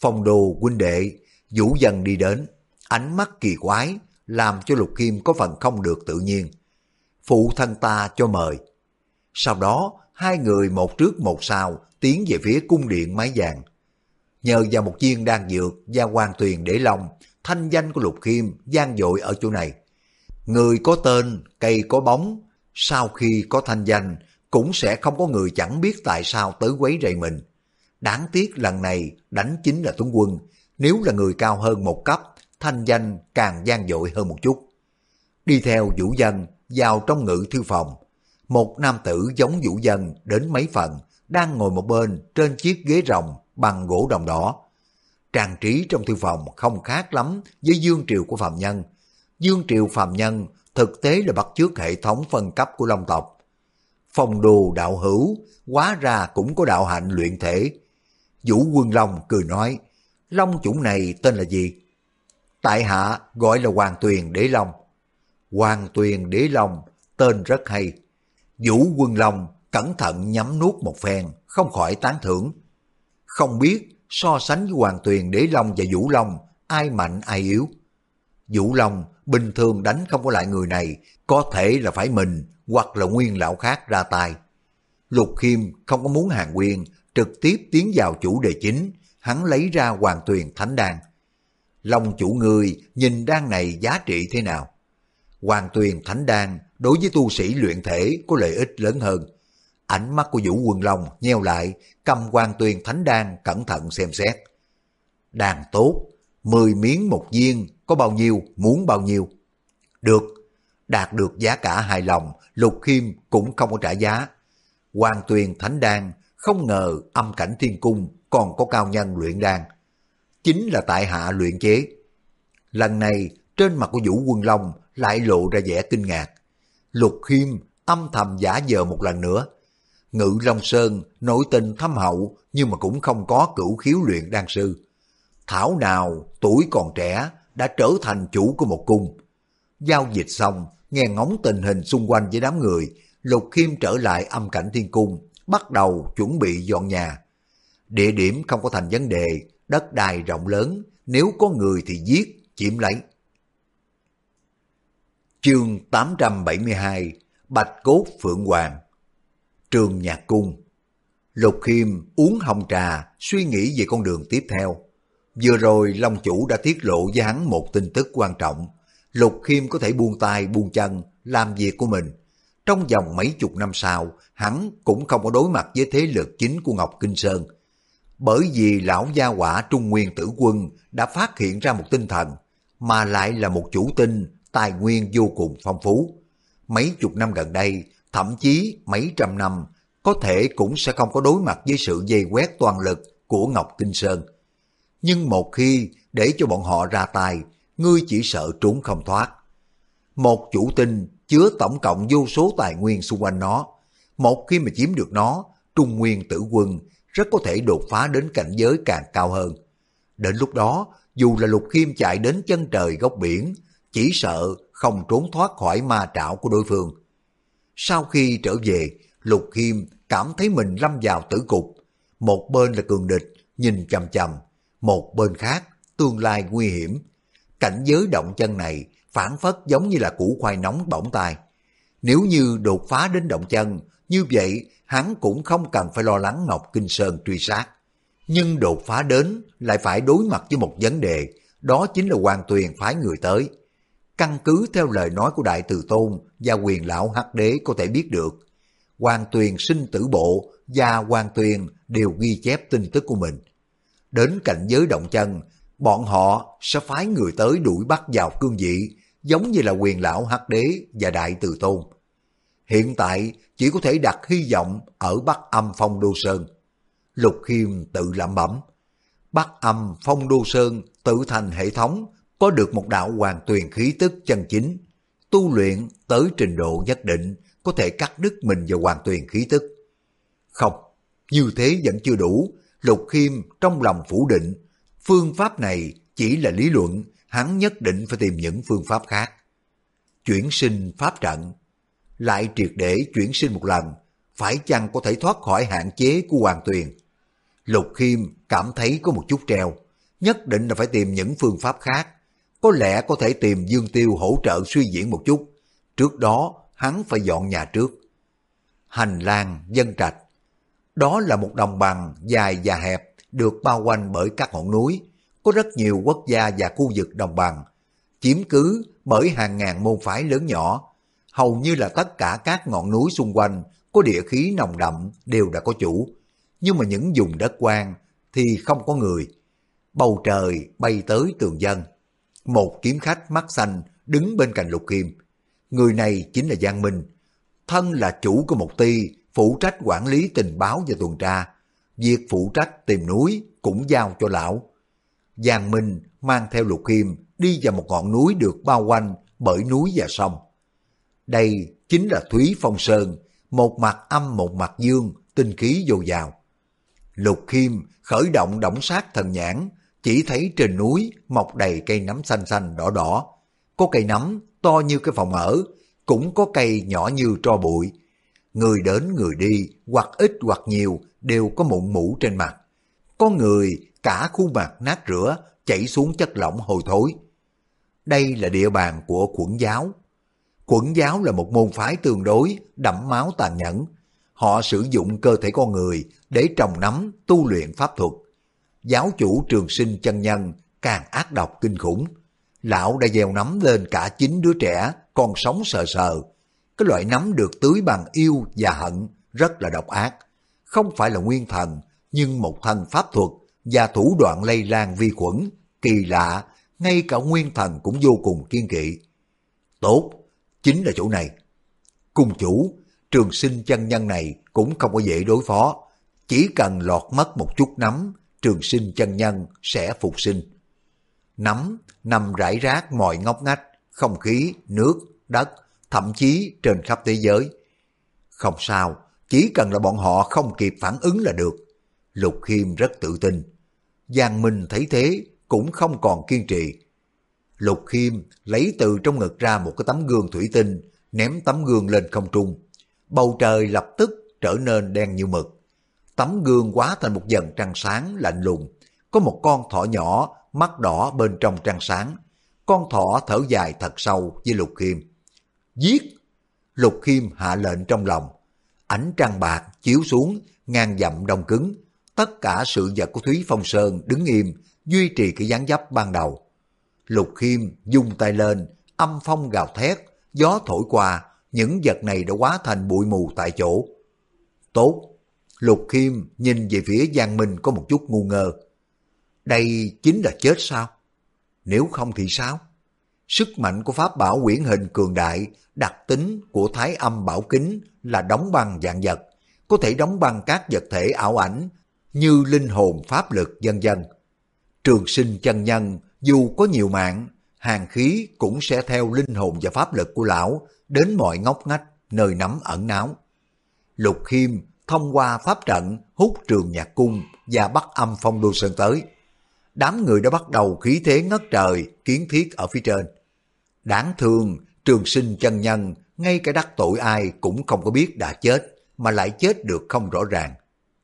S1: Phong Đô huynh đệ. Vũ Dân đi đến, ánh mắt kỳ quái, làm cho Lục Khiêm có phần không được tự nhiên. Phụ thân ta cho mời. Sau đó, hai người một trước một sau tiến về phía cung điện mái vàng. Nhờ vào một viên đan dược và hoàng tuyền để long, thanh danh của Lục Khiêm vang dội ở chỗ này. Người có tên, cây có bóng, sau khi có thanh danh, cũng sẽ không có người chẳng biết tại sao tới quấy rầy mình. Đáng tiếc lần này đánh chính là Tuấn Quân, nếu là người cao hơn một cấp, thanh danh càng vang dội hơn một chút. Đi theo Vũ Dân vào trong ngự thư phòng, một nam tử giống Vũ Dân đến mấy phần, đang ngồi một bên trên chiếc ghế rồng bằng gỗ đồng đỏ. Trang trí trong thư phòng không khác lắm với dương triều của phàm nhân. Dương triều phàm nhân thực tế là bắt chước hệ thống phân cấp của Long tộc. Phong Đô đạo hữu, hóa ra cũng có đạo hạnh luyện thể. Vũ Quân Long cười nói, long chủ này tên là gì? Tại hạ gọi là Hoàng Tuyền Đế Long. Hoàng Tuyền Đế Long, tên rất hay. Vũ Quân Long cẩn thận nhắm nuốt một phen, không khỏi tán thưởng. Không biết so sánh với Hoàng Tuyền Đế Long và Vũ Long, ai mạnh ai yếu? Vũ Long bình thường đánh không có lại người này, có thể là phải mình hoặc là nguyên lão khác ra tay. Lục Khiêm không có muốn hàng nguyên, trực tiếp tiến vào chủ đề chính, hắn lấy ra Hoàng Tuyền Thánh Đan. Long chủ người nhìn đan này giá trị thế nào? Hoàng Tuyền Thánh Đan đối với tu sĩ luyện thể có lợi ích lớn hơn. Ánh mắt của Vũ Quân Long nheo lại, cầm Hoàng Tuyền Thánh Đan cẩn thận xem xét. Đan tốt, 10 miếng một viên, có bao nhiêu, muốn bao nhiêu? Được, đạt được giá cả hài lòng, Lục Khiêm cũng không có trả giá. Hoàng Tuyền Thánh Đan, không ngờ âm cảnh thiên cung còn có cao nhân luyện đan. Chính là tại hạ luyện chế. Lần này, trên mặt của Vũ Quân Long lại lộ ra vẻ kinh ngạc. Lục Khiêm âm thầm giả vờ một lần nữa. Ngự Long Sơn nội tình thâm hậu nhưng mà cũng không có cửu khiếu luyện đan sư. Thảo nào tuổi còn trẻ đã trở thành chủ của một cung. Giao dịch xong, nghe ngóng tình hình xung quanh với đám người, Lục Khiêm trở lại âm cảnh thiên cung, bắt đầu chuẩn bị dọn nhà. Địa điểm không có thành vấn đề, đất đai rộng lớn, nếu có người thì giết, chiếm lấy. Chương 872 Bạch Cốt Phượng Hoàng. Trường Nhạc Cung. Lục Khiêm uống hồng trà, suy nghĩ về con đường tiếp theo. Vừa rồi Long chủ đã tiết lộ với hắn một tin tức quan trọng. Lục Khiêm có thể buông tay buông chân làm việc của mình. Trong vòng mấy chục năm sau, hắn cũng không có đối mặt với thế lực chính của Ngọc Kinh Sơn. Bởi vì lão gia hỏa Trung Nguyên Tử Quân đã phát hiện ra một tinh thần, mà lại là một chủ tinh, tài nguyên vô cùng phong phú. Mấy chục năm gần đây, thậm chí mấy trăm năm, có thể cũng sẽ không có đối mặt với sự vây quét toàn lực của Ngọc Kinh Sơn. Nhưng một khi để cho bọn họ ra tay, ngươi chỉ sợ trốn không thoát. Một chủ tinh chứa tổng cộng vô số tài nguyên xung quanh nó. Một khi mà chiếm được nó, Trung Nguyên Tử Quân rất có thể đột phá đến cảnh giới càng cao hơn. Đến lúc đó, dù là Lục Khiêm chạy đến chân trời góc biển, chỉ sợ không trốn thoát khỏi ma trảo của đối phương. Sau khi trở về, Lục Khiêm cảm thấy mình lâm vào tử cục. Một bên là cường địch, nhìn chằm chằm, một bên khác, tương lai nguy hiểm. Cảnh giới động chân này phản phất giống như là củ khoai nóng bỏng tai. Nếu như đột phá đến động chân, như vậy hắn cũng không cần phải lo lắng Ngọc Kinh Sơn truy sát. Nhưng đột phá đến lại phải đối mặt với một vấn đề, đó chính là Hoàng Tuyền phái người tới. Căn cứ theo lời nói của Đại Từ Tôn và Quyền Lão Hắc Đế có thể biết được, Hoàng Tuyền sinh tử bộ và Hoàng Tuyền đều ghi chép tin tức của mình. Đến cảnh giới động chân, bọn họ sẽ phái người tới đuổi bắt vào cương vị, giống như là Quyền Lão Hắc Đế và Đại Từ Tôn. Hiện tại chỉ có thể đặt hy vọng ở Bắc Âm Phong Đô Sơn. Lục Khiêm tự lẩm bẩm, Bắc Âm Phong Đô Sơn tự thành hệ thống, có được một đạo Hoàng Tuyền khí tức chân chính. Tu luyện tới trình độ nhất định, có thể cắt đứt mình vào Hoàng Tuyền khí tức. Không, như thế vẫn chưa đủ. Lục Khiêm trong lòng phủ định, phương pháp này chỉ là lý luận, hắn nhất định phải tìm những phương pháp khác. Chuyển sinh pháp trận, lại triệt để chuyển sinh một lần, phải chăng có thể thoát khỏi hạn chế của Hoàng Tuyền? Lục Khiêm cảm thấy có một chút treo, nhất định là phải tìm những phương pháp khác. Có lẽ có thể tìm Dương Tiêu hỗ trợ suy diễn một chút. Trước đó, hắn phải dọn nhà trước. Hành lang dân trạch. Đó là một đồng bằng dài và hẹp, được bao quanh bởi các ngọn núi. Có rất nhiều quốc gia và khu vực đồng bằng, chiếm cứ bởi hàng ngàn môn phái lớn nhỏ. Hầu như là tất cả các ngọn núi xung quanh có địa khí nồng đậm đều đã có chủ. Nhưng mà những vùng đất hoang thì không có người. Bầu trời bay tới tường dân. Một kiếm khách mắt xanh đứng bên cạnh Lục Khiêm. Người này chính là Giang Minh, thân là chủ của một ty, phụ trách quản lý tình báo và tuần tra. Việc phụ trách tìm núi cũng giao cho lão. Giang Minh mang theo Lục Khiêm đi vào một ngọn núi được bao quanh bởi núi và sông. Đây chính là Thúy Phong Sơn, một mặt âm một mặt dương, tinh khí dồi dào. Lục Khiêm khởi động đổng sát thần nhãn, chỉ thấy trên núi mọc đầy cây nấm xanh xanh đỏ đỏ. Có cây nấm to như cái phòng ở, cũng có cây nhỏ như tro bụi. Người đến người đi, hoặc ít hoặc nhiều, đều có mụn mũ trên mặt. Có người cả khuôn mặt nát rữa, chảy xuống chất lỏng hôi thối. Đây là địa bàn của Quẩn giáo. Quẩn giáo là một môn phái tương đối đẫm máu tàn nhẫn. Họ sử dụng cơ thể con người để trồng nấm tu luyện pháp thuật. Giáo chủ Trường Sinh chân nhân càng ác độc kinh khủng. Lão đã gieo nấm lên cả 9 đứa trẻ còn sống sờ sờ. Cái loại nấm được tưới bằng yêu và hận rất là độc ác. Không phải là nguyên thần, nhưng một thân pháp thuật và thủ đoạn lây lan vi khuẩn kỳ lạ, ngay cả nguyên thần cũng vô cùng kiên kỵ. Tốt, chính là chỗ này. Cung chủ, Trường Sinh chân nhân này cũng không có dễ đối phó. Chỉ cần lọt mất một chút nấm, Trường Sinh chân nhân sẽ phục sinh. Nấm nằm rải rác mọi ngóc ngách, không khí, nước, đất, thậm chí trên khắp thế giới. Không sao, chỉ cần là bọn họ không kịp phản ứng là được. Lục Khiêm rất tự tin. Giang Minh thấy thế cũng không còn kiên trì. Lục Khiêm lấy từ trong ngực ra một cái tấm gương thủy tinh, ném tấm gương lên không trung. Bầu trời lập tức trở nên đen như mực. Tấm gương hóa thành một vầng trăng sáng lạnh lùng. Có một con thỏ nhỏ, mắt đỏ bên trong trăng sáng. Con thỏ thở dài thật sâu với Lục Khiêm. Giết! Lục Khiêm hạ lệnh trong lòng. Ánh trăng bạc chiếu xuống, ngàn dặm đông cứng. Tất cả sự vật của Thúy Phong Sơn đứng im, duy trì cái dáng dấp ban đầu. Lục Khiêm vung tay lên, âm phong gào thét, gió thổi qua, những vật này đã hóa thành bụi mù tại chỗ. Tốt! Lục Khiêm nhìn về phía Giang Minh có một chút ngu ngơ. Đây chính là chết sao? Nếu không thì sao? Sức mạnh của pháp bảo quyển hình cường đại, đặc tính của Thái Âm Bảo Kính là đóng băng vạn vật, có thể đóng băng các vật thể ảo ảnh như linh hồn, pháp lực vân vân. Trường Sinh chân nhân dù có nhiều mạng, hàn khí cũng sẽ theo linh hồn và pháp lực của lão đến mọi ngóc ngách nơi nắm ẩn náu. Lục Khiêm thông qua pháp trận hút Trường Nhạc Cung và bắt âm Phong Đô Sơn tới. Đám người đã bắt đầu khí thế ngất trời, kiến thiết ở phía trên. Đáng thương, Trường Sinh chân nhân, ngay cả đắc tội ai cũng không có biết đã chết, mà lại chết được không rõ ràng.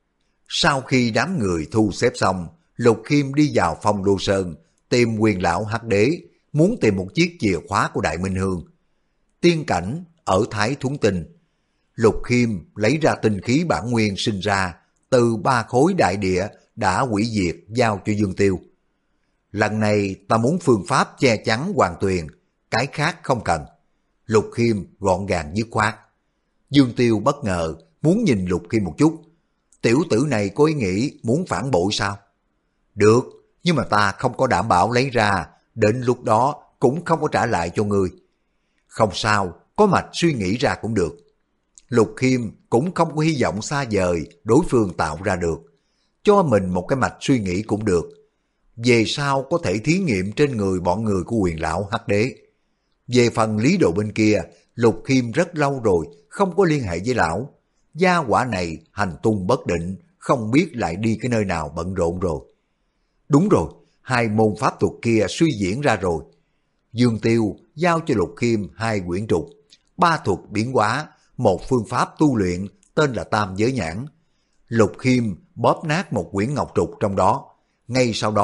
S1: Sau khi đám người thu xếp xong, Lục Khiêm đi vào Phong Đô Sơn, tìm Quyền lão Hắc Đế, muốn tìm một chiếc chìa khóa của Đại Minh Hương. Tiên cảnh ở Thái Thuấn Tinh. Lục Khiêm lấy ra tinh khí bản nguyên sinh ra từ 3 khối đại địa đã hủy diệt giao cho Dương Tiêu. Lần này ta muốn phương pháp che chắn Hoàng Tuyền, cái khác không cần. Lục Khiêm gọn gàng dứt khoát. Dương Tiêu bất ngờ muốn nhìn Lục Khiêm một chút. Tiểu tử này có ý nghĩ muốn phản bội sao? Được, nhưng mà ta không có đảm bảo lấy ra, đến lúc đó cũng không có trả lại cho ngươi. Không sao, có mạch suy nghĩ ra cũng được. Lục Khiêm cũng không có hy vọng xa vời đối phương tạo ra được. Cho mình một cái mạch suy nghĩ cũng được. Về sau có thể thí nghiệm trên người bọn người của Quyền lão Hắc Đế. Về phần Lý Đồ bên kia, Lục Khiêm rất lâu rồi không có liên hệ với lão. Gia hỏa này hành tung bất định, không biết lại đi cái nơi nào bận rộn rồi. Đúng rồi, 2 môn pháp thuật kia suy diễn ra rồi. Dương Tiêu giao cho Lục Khiêm 2 quyển trục, 3 thuật biến hóa, một phương pháp tu luyện tên là Tam Giới Nhãn. Lục Khiêm bóp nát một quyển ngọc trục trong đó. Ngay sau đó,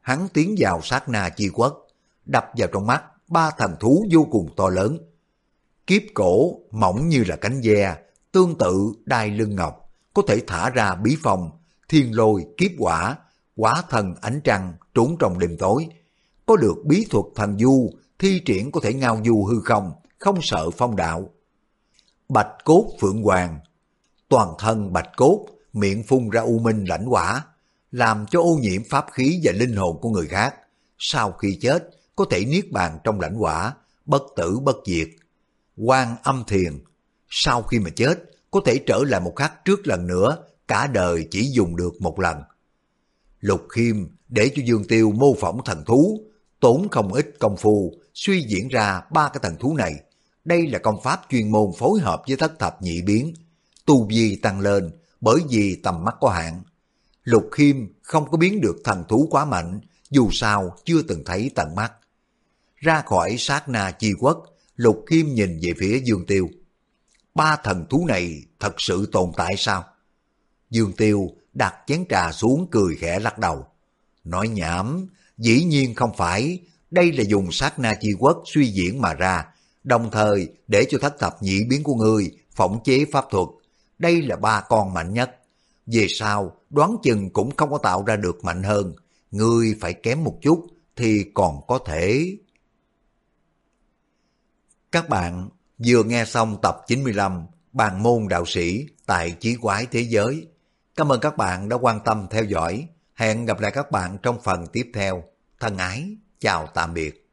S1: hắn tiến vào sát na chi quốc, đập vào trong mắt ba thần thú vô cùng to lớn. Kiếp cổ mỏng như là cánh ve, tương tự đai lưng ngọc, có thể thả ra bí phong, thiên lôi, kiếp quả, quả thần ánh trăng trốn trong đêm tối. Có được bí thuật thần du, thi triển có thể ngao du hư không, không sợ phong đạo. Bạch cốt phượng hoàng, toàn thân bạch cốt, miệng phun ra u minh lãnh hỏa, làm cho ô nhiễm pháp khí và linh hồn của người khác. Sau khi chết, có thể niết bàn trong lãnh hỏa, bất tử bất diệt. Quan âm thiền, sau khi mà chết, có thể trở lại một khắc trước lần nữa, cả đời chỉ dùng được một lần. Lục Khiêm để cho Dương Tiêu mô phỏng thần thú, tốn không ít công phu, suy diễn ra ba cái thần thú này. Đây là công pháp chuyên môn phối hợp với thất thập nhị biến, tu vi tăng lên bởi vì tầm mắt có hạn. Lục Khiêm không có biến được thần thú quá mạnh, dù sao chưa từng thấy tận mắt. Ra khỏi sát na chi quốc, Lục Khiêm nhìn về phía Dương Tiêu. Ba thần thú này thật sự tồn tại sao? Dương Tiêu đặt chén trà xuống cười khẽ lắc đầu. Nói nhảm, dĩ nhiên không phải, đây là dùng sát na chi quốc suy diễn mà ra, đồng thời để cho thất thập nhị biến của ngươi phỏng chế pháp thuật. Đây là ba con mạnh nhất. Về sau, đoán chừng cũng không có tạo ra được mạnh hơn. Ngươi phải kém một chút thì còn có thể. Các bạn vừa nghe xong tập 95 Bàn môn đạo sĩ tại Chí Quái Thế Giới. Cảm ơn các bạn đã quan tâm theo dõi. Hẹn gặp lại các bạn trong phần tiếp theo. Thân ái, chào tạm biệt.